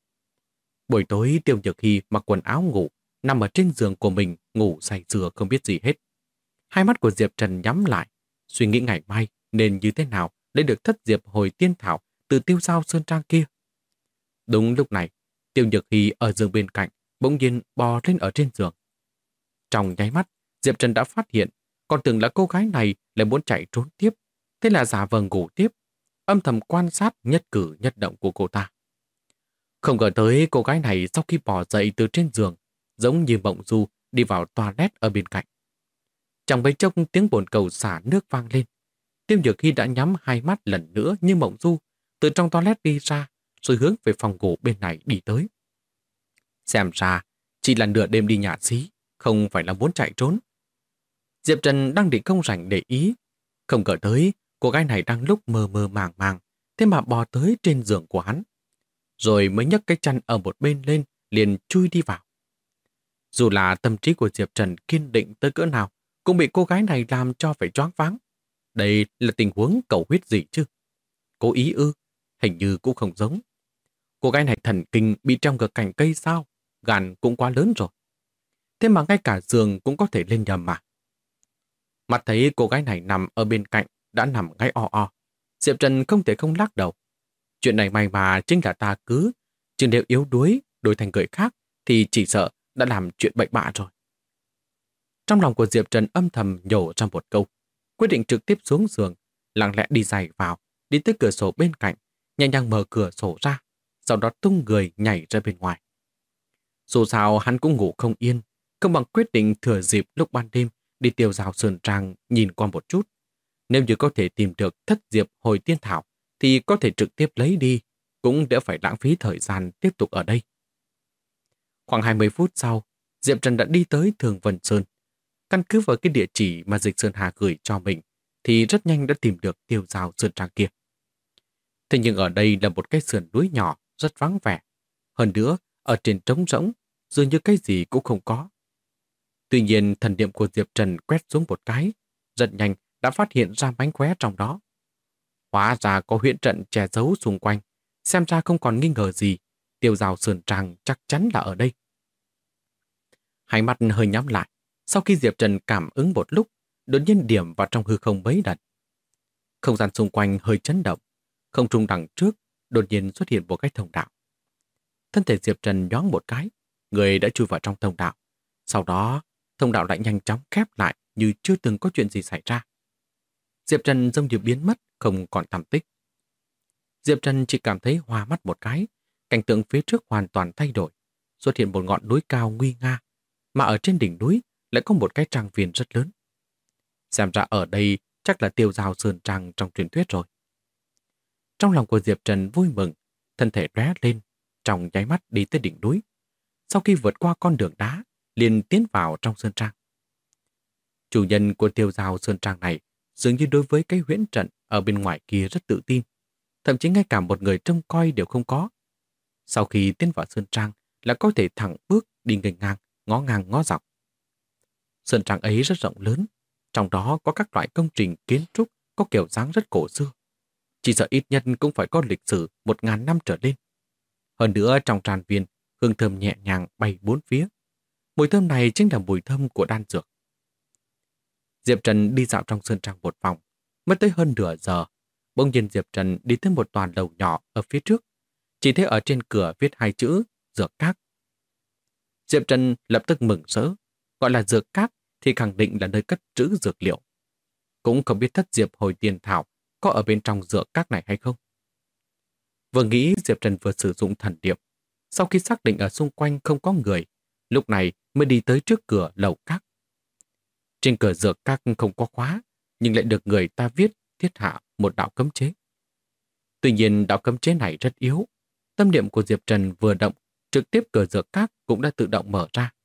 Buổi tối Tiêu Nhược Hy mặc quần áo ngủ, nằm ở trên giường của mình ngủ say sưa không biết gì hết. Hai mắt của Diệp Trần nhắm lại, suy nghĩ ngày mai nên như thế nào để được thất diệp hồi tiên thảo từ Tiêu Giao Sơn Trang kia. Đúng lúc này, Tiêu Nhược Hy ở giường bên cạnh bỗng nhiên bò lên ở trên giường. Trong nháy mắt, Diệp Trần đã phát hiện, còn tưởng là cô gái này lại muốn chạy trốn tiếp, thế là giả vờ ngủ tiếp, âm thầm quan sát nhất cử nhất động của cô ta. Không ngờ tới cô gái này sau khi bò dậy từ trên giường, giống như mộng du đi vào toilet ở bên cạnh. Chẳng mấy chốc tiếng bồn cầu xả nước vang lên. Tiêu Nhược Hy đã nhắm hai mắt lần nữa như mộng du, từ trong toilet đi ra, rồi hướng về phòng ngủ bên này đi tới. Xem ra, chỉ là nửa đêm đi nhả xí, không phải là muốn chạy trốn. Diệp Trần đang định không rảnh để ý, không ngờ tới cô gái này đang lúc mơ mơ màng màng, thế mà bò tới trên giường của hắn. Rồi mới nhấc cái chăn ở một bên lên, liền chui đi vào. Dù là tâm trí của Diệp Trần kiên định tới cỡ nào, cũng bị cô gái này làm cho phải choáng váng. Đây là tình huống cầu huyết gì chứ? Cố ý ư? Hình như cũng không giống. Cô gái này thần kinh bị trong ngược cành cây sao? Gan cũng quá lớn rồi. Thế mà ngay cả giường cũng có thể lên nhầm mà. Mặt thấy cô gái này nằm ở bên cạnh, đã nằm ngay o o. Diệp Trần không thể không lắc đầu. Chuyện này may mà chính là ta cứ, chứ nếu yếu đuối, đổi thành người khác, thì chỉ sợ đã làm chuyện bậy bạ rồi. Trong lòng của Diệp Trần âm thầm nhổ ra một câu, quyết định trực tiếp xuống giường, lặng lẽ đi giày vào, đi tới cửa sổ bên cạnh, nhẹ nhàng mở cửa sổ ra, sau đó tung người nhảy ra bên ngoài. Dù sao hắn cũng ngủ không yên, không bằng quyết định thừa dịp lúc ban đêm đi Tiêu Giao Sơn Trang nhìn qua một chút. Nếu như có thể tìm được thất diệp hồi tiên thảo, thì có thể trực tiếp lấy đi, cũng đỡ phải lãng phí thời gian tiếp tục ở đây. Khoảng 20 phút sau, Diệp Trần đã đi tới Thường Vân Sơn. Căn cứ vào cái địa chỉ mà Dịch Sơn Hà gửi cho mình, thì rất nhanh đã tìm được Tiêu Giao Sơn Trang kia. Thế nhưng ở đây là một cái sườn núi nhỏ, rất vắng vẻ. Hơn nữa, ở trên trống rỗng, dường như cái gì cũng không có. Tuy nhiên, thần niệm của Diệp Trần quét xuống một cái, rất nhanh đã phát hiện ra mánh khóe trong đó. Hóa ra có huyễn trận che giấu xung quanh, xem ra không còn nghi ngờ gì, Tiêu Giao Sơn Trang chắc chắn là ở đây. Hai mắt hơi nhắm lại, sau khi Diệp Trần cảm ứng một lúc, đột nhiên điểm vào trong hư không mấy lần. Không gian xung quanh hơi chấn động, không trung đằng trước đột nhiên xuất hiện một cái thông đạo. Thân thể Diệp Trần nhoáng một cái, người đã chui vào trong thông đạo. Sau đó, thông đạo lại nhanh chóng khép lại như chưa từng có chuyện gì xảy ra. Diệp Trần giống như biến mất, không còn tăm tích. Diệp Trần chỉ cảm thấy hoa mắt một cái, cảnh tượng phía trước hoàn toàn thay đổi, xuất hiện một ngọn núi cao nguy nga, mà ở trên đỉnh núi lại có một cái trang viên rất lớn. Xem ra ở đây chắc là Tiêu Giao Sơn Trang trong truyền thuyết rồi. Trong lòng của Diệp Trần vui mừng, thân thể lóe lên, trong nháy mắt đi tới đỉnh núi. Sau khi vượt qua con đường đá, liền tiến vào trong sơn trang. Chủ nhân của Tiêu Giao Sơn Trang này dường như đối với cái huyễn trận ở bên ngoài kia rất tự tin, thậm chí ngay cả một người trông coi đều không có. Sau khi tiến vào sơn trang là có thể thẳng bước đi ngang ngó dọc. Sơn trang ấy rất rộng lớn, trong đó có các loại công trình kiến trúc có kiểu dáng rất cổ xưa. Chỉ sợ ít nhất cũng phải có lịch sử 1000 năm trở lên. Hơn nữa trong tràn viên, hương thơm nhẹ nhàng bay bốn phía. Mùi thơm này chính là mùi thơm của đan dược. Diệp Trần đi dạo trong sơn trang một vòng, mất tới hơn nửa giờ. Bỗng nhiên Diệp Trần đi tới một tòa lầu nhỏ ở phía trước. Chỉ thấy ở trên cửa viết hai chữ dược các. Diệp Trần lập tức mừng rỡ. Gọi là dược các thì khẳng định là nơi cất trữ dược liệu. Cũng không biết thất diệp hồi tiền thảo có ở bên trong dược các này hay không. Vừa nghĩ Diệp Trần vừa sử dụng thần điệp. Sau khi xác định ở xung quanh không có người, lúc này mới đi tới trước cửa lầu các. Trên cửa dược các không có khóa, nhưng lại được người ta viết thiết hạ một đạo cấm chế. Tuy nhiên đạo cấm chế này rất yếu. Tâm niệm của Diệp Trần vừa động, trực tiếp cửa dược các cũng đã tự động mở ra.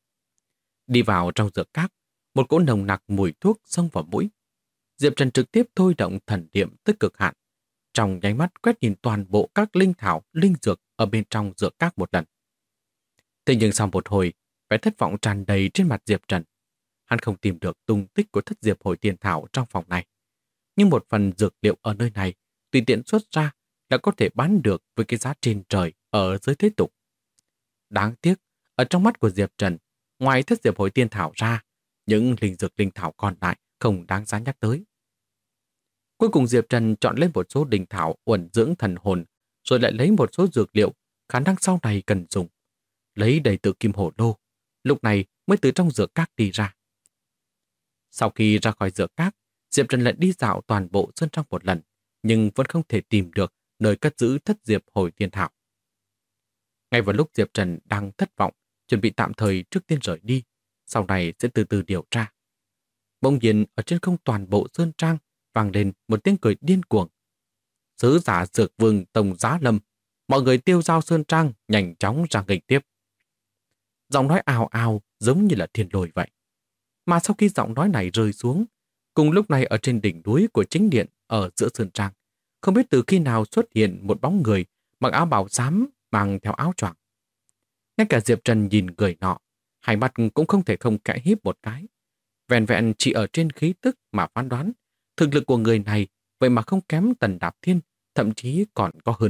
Đi vào trong dược các, một cỗ nồng nặc mùi thuốc xông vào mũi. Diệp Trần trực tiếp thôi động thần niệm tới cực hạn. Trong nháy mắt quét nhìn toàn bộ các linh thảo, linh dược ở bên trong dược các một lần. Thế nhưng sau một hồi, vẻ thất vọng tràn đầy trên mặt Diệp Trần. Hắn không tìm được tung tích của thất diệp hồi tiền thảo trong phòng này. Nhưng một phần dược liệu ở nơi này, tùy tiện xuất ra là có thể bán được với cái giá trên trời ở dưới thế tục. Đáng tiếc, ở trong mắt của Diệp Trần, ngoài thất diệp hồi tiên thảo ra, những linh dược linh thảo còn lại không đáng giá nhắc tới. Cuối cùng Diệp Trần chọn lấy một số linh thảo uẩn dưỡng thần hồn, rồi lại lấy một số dược liệu khả năng sau này cần dùng. Lấy đầy tự kim hổ lô, lúc này mới từ trong dược các đi ra. Sau khi ra khỏi dược các, Diệp Trần lại đi dạo toàn bộ sơn trang một lần, nhưng vẫn không thể tìm được nơi cất giữ thất diệp hồi tiên thảo. Ngay vào lúc Diệp Trần đang thất vọng, chuẩn bị tạm thời trước tiên rời đi, sau này sẽ từ từ điều tra. Bỗng nhiên ở trên không toàn bộ sơn trang vang lên một tiếng cười điên cuồng. Sứ giả dược vương Tông Giá Lâm, mọi người tiêu dao sơn trang nhanh chóng ra nghênh tiếp. Giọng nói ào ào giống như là thiên lôi vậy. Mà sau khi giọng nói này rơi xuống, cùng lúc này ở trên đỉnh núi của chính điện ở giữa sơn trang, không biết từ khi nào xuất hiện một bóng người mặc áo bào xám mang theo áo choàng. Ngay cả Diệp Trần nhìn người nọ, hai mắt cũng không thể không kẽ híp một cái. Vẹn vẹn chỉ ở trên khí tức mà phán đoán, thực lực của người này vậy mà không kém Tần Đạp Thiên, thậm chí còn có hơn.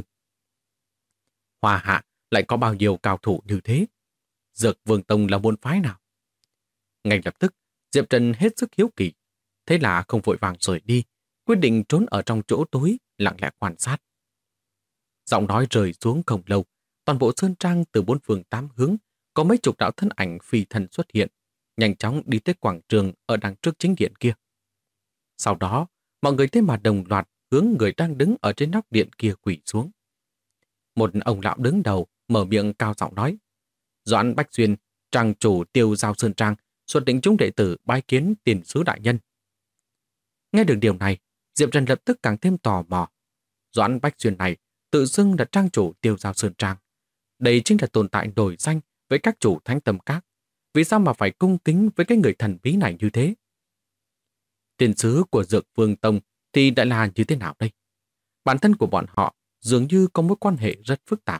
Hoa Hạ lại có bao nhiêu cao thủ như thế? Dược Vương Tông là môn phái nào? Ngay lập tức, Diệp Trần hết sức hiếu kỳ. Thế là không vội vàng rời đi, quyết định trốn ở trong chỗ tối, lặng lẽ quan sát. Giọng nói rơi xuống không lâu, toàn bộ sơn trang từ bốn phương tám hướng, có mấy chục đạo thân ảnh phi thần xuất hiện, nhanh chóng đi tới quảng trường ở đằng trước chính điện kia. Sau đó, mọi người thế mà đồng loạt hướng người đang đứng ở trên nóc điện kia quỳ xuống. Một ông lão đứng đầu, mở miệng cao giọng nói: Doãn Bách Xuyên, trang chủ Tiêu Giao Sơn Trang, xuất định chúng đệ tử bái kiến tiền sứ đại nhân. Nghe được điều này, Diệp Trần lập tức càng thêm tò mò. Doãn Bách Xuyên này tự xưng là trang chủ Tiêu Giao Sơn Trang. Đây chính là tồn tại nổi danh với các chủ thánh tâm các. Vì sao mà phải cung kính với cái người thần bí này như thế? Tiền sứ của Dược Vương Tông thì đã là như thế nào đây? Bản thân của bọn họ dường như có mối quan hệ rất phức tạp.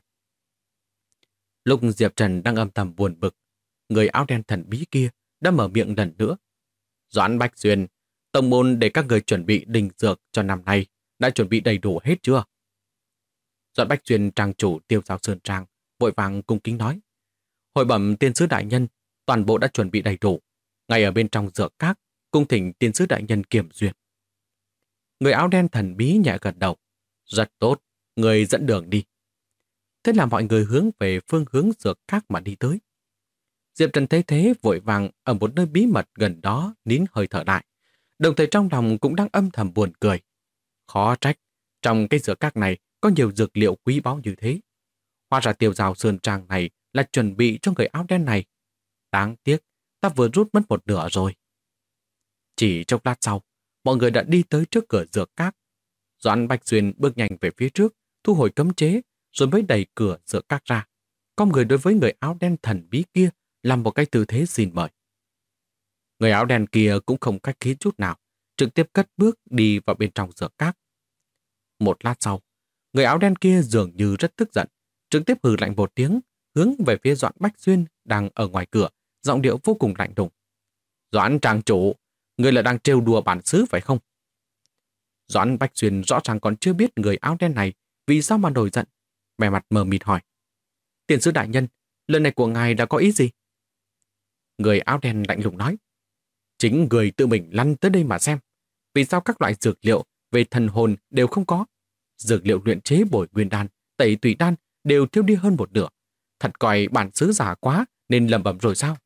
Lúc Diệp Trần đang âm thầm buồn bực, người áo đen thần bí kia đã mở miệng lần nữa. Doãn Bách Xuyên, tông môn để các người chuẩn bị đình dược cho năm nay đã chuẩn bị đầy đủ hết chưa? Doãn Bách Xuyên trang chủ Tiêu Giao Sơn Trang vội vàng cung kính nói: Hồi bẩm tiên sứ đại nhân, toàn bộ đã chuẩn bị đầy đủ, ngay ở bên trong dược các, cung thỉnh tiên sứ đại nhân kiểm duyệt. Người áo đen thần bí nhẹ gật đầu: Rất tốt, người dẫn đường đi. Thế là mọi người hướng về phương hướng dược các mà đi tới. Diệp Trần thấy thế vội vàng ở một nơi bí mật gần đó nín hơi thở lại, đồng thời trong lòng cũng đang âm thầm buồn cười. Khó trách, trong cái dược các này có nhiều dược liệu quý báu như thế. Hóa ra Tiêu Giao Sơn Trang này là chuẩn bị cho người áo đen này. Đáng tiếc, ta vừa rút mất một nửa rồi. Chỉ chốc lát sau, mọi người đã đi tới trước cửa dược các. Doãn Bạch Xuyên bước nhanh về phía trước, thu hồi cấm chế, rồi mới đẩy cửa dược các ra. Con người đối với người áo đen thần bí kia làm một cái tư thế xin mời. Người áo đen kia cũng không khách khí chút nào, trực tiếp cất bước đi vào bên trong dược các. Một lát sau, người áo đen kia dường như rất tức giận, trực tiếp hừ lạnh một tiếng, hướng về phía Doãn Bách Xuyên đang ở ngoài cửa, giọng điệu vô cùng lạnh lùng. Doãn trang chủ, người là đang trêu đùa bản xứ phải không? Doãn Bách Xuyên rõ ràng còn chưa biết người áo đen này vì sao mà nổi giận, vẻ mặt mờ mịt hỏi: Tiền sứ đại nhân, lời này của ngài đã có ý gì? Người áo đen lạnh lùng nói. Chính người tự mình lăn tới đây mà xem. Vì sao các loại dược liệu về thần hồn đều không có? Dược liệu luyện chế bồi nguyên đan, tẩy tùy đan đều thiếu đi hơn một nửa. Thật coi bản xứ giả quá nên lầm bầm rồi sao?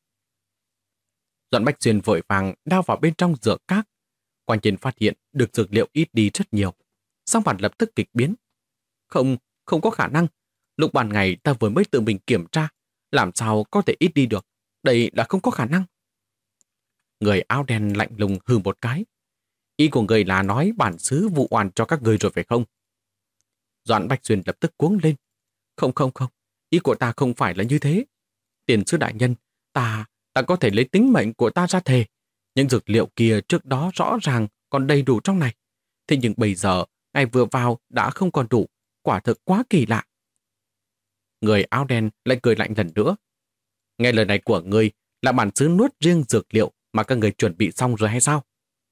Doãn Bách Xuyên vội vàng đao vào bên trong dược các. Quan nhiên phát hiện được dược liệu ít đi rất nhiều. Song mặt lập tức kịch biến. Không có khả năng. Lúc ban ngày ta vừa mới tự mình kiểm tra. Làm sao có thể ít đi được? Đây là không có khả năng. Người áo đen lạnh lùng hừ một cái. Ý của người là nói bản xứ vụ oan cho các người rồi phải không? Doãn Bách Xuyên lập tức cuống lên. Không. Ý của ta không phải là như thế. Tiền sứ đại nhân, ta có thể lấy tính mệnh của ta ra thề. Những dược liệu kia trước đó rõ ràng còn đầy đủ trong này. Thế nhưng bây giờ, ngày vừa vào đã không còn đủ. Quả thực quá kỳ lạ. Người áo đen lại cười lạnh lần nữa. Nghe lời này của ngươi là bản xứ nuốt riêng dược liệu mà các người chuẩn bị xong rồi hay sao?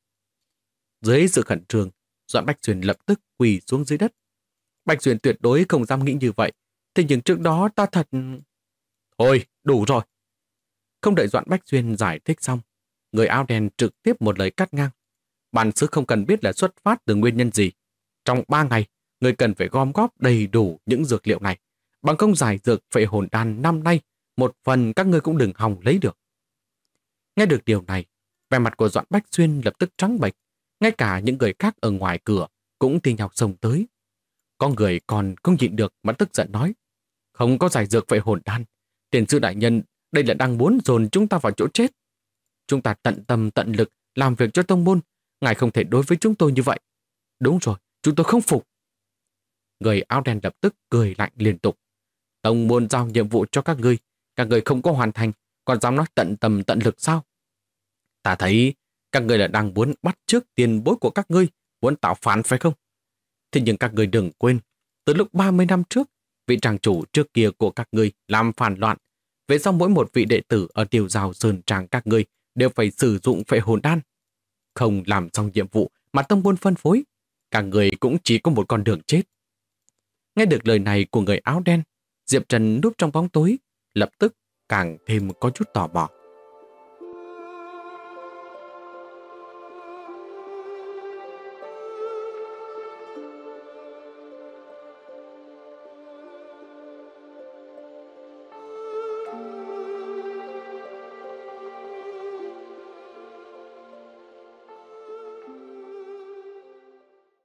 Dưới sự khẩn trương, Doãn Bách Xuyên lập tức quỳ xuống dưới đất. Bách Xuyên tuyệt đối không dám nghĩ như vậy. Thế nhưng trước đó ta thật... Thôi, đủ rồi. Không đợi Doãn Bách Xuyên giải thích xong, người áo đen trực tiếp một lời cắt ngang. Bản xứ không cần biết là xuất phát từ nguyên nhân gì. Trong 3 ngày, người cần phải gom góp đầy đủ những dược liệu này. Bằng không giải dược phệ hồn đan năm nay, một phần các ngươi cũng đừng hòng lấy được. Nghe được điều này, vẻ mặt của Doãn Bách Xuyên lập tức trắng bệch. Ngay cả những người khác ở ngoài cửa cũng thi nhau xông tới. Có người còn không nhịn được mà tức giận nói. Không có giải dược phệ hồn đan. Tiền sư đại nhân, đây là đang muốn dồn chúng ta vào chỗ chết. Chúng ta tận tâm tận lực làm việc cho tông môn. Ngài không thể đối với chúng tôi như vậy. Đúng rồi, chúng tôi không phục. Người áo đen lập tức cười lạnh liên tục. Tông môn giao nhiệm vụ cho các ngươi không có hoàn thành, còn dám nói tận tâm tận lực sao? Ta thấy các ngươi là đang muốn bắt chước tiền bối của các ngươi, muốn tạo phản phải không? Thế nhưng các ngươi đừng quên, từ lúc 30 năm trước, vị tràng chủ trước kia của các ngươi làm phản loạn. Về sau mỗi một vị đệ tử ở Tiêu Giao Sơn Trang các ngươi đều phải sử dụng phệ hồn đan. Không làm xong nhiệm vụ mà tông môn phân phối, các ngươi cũng chỉ có một con đường chết. Nghe được lời này của người áo đen, Diệp Trần núp trong bóng tối, lập tức càng thêm có chút tò mò.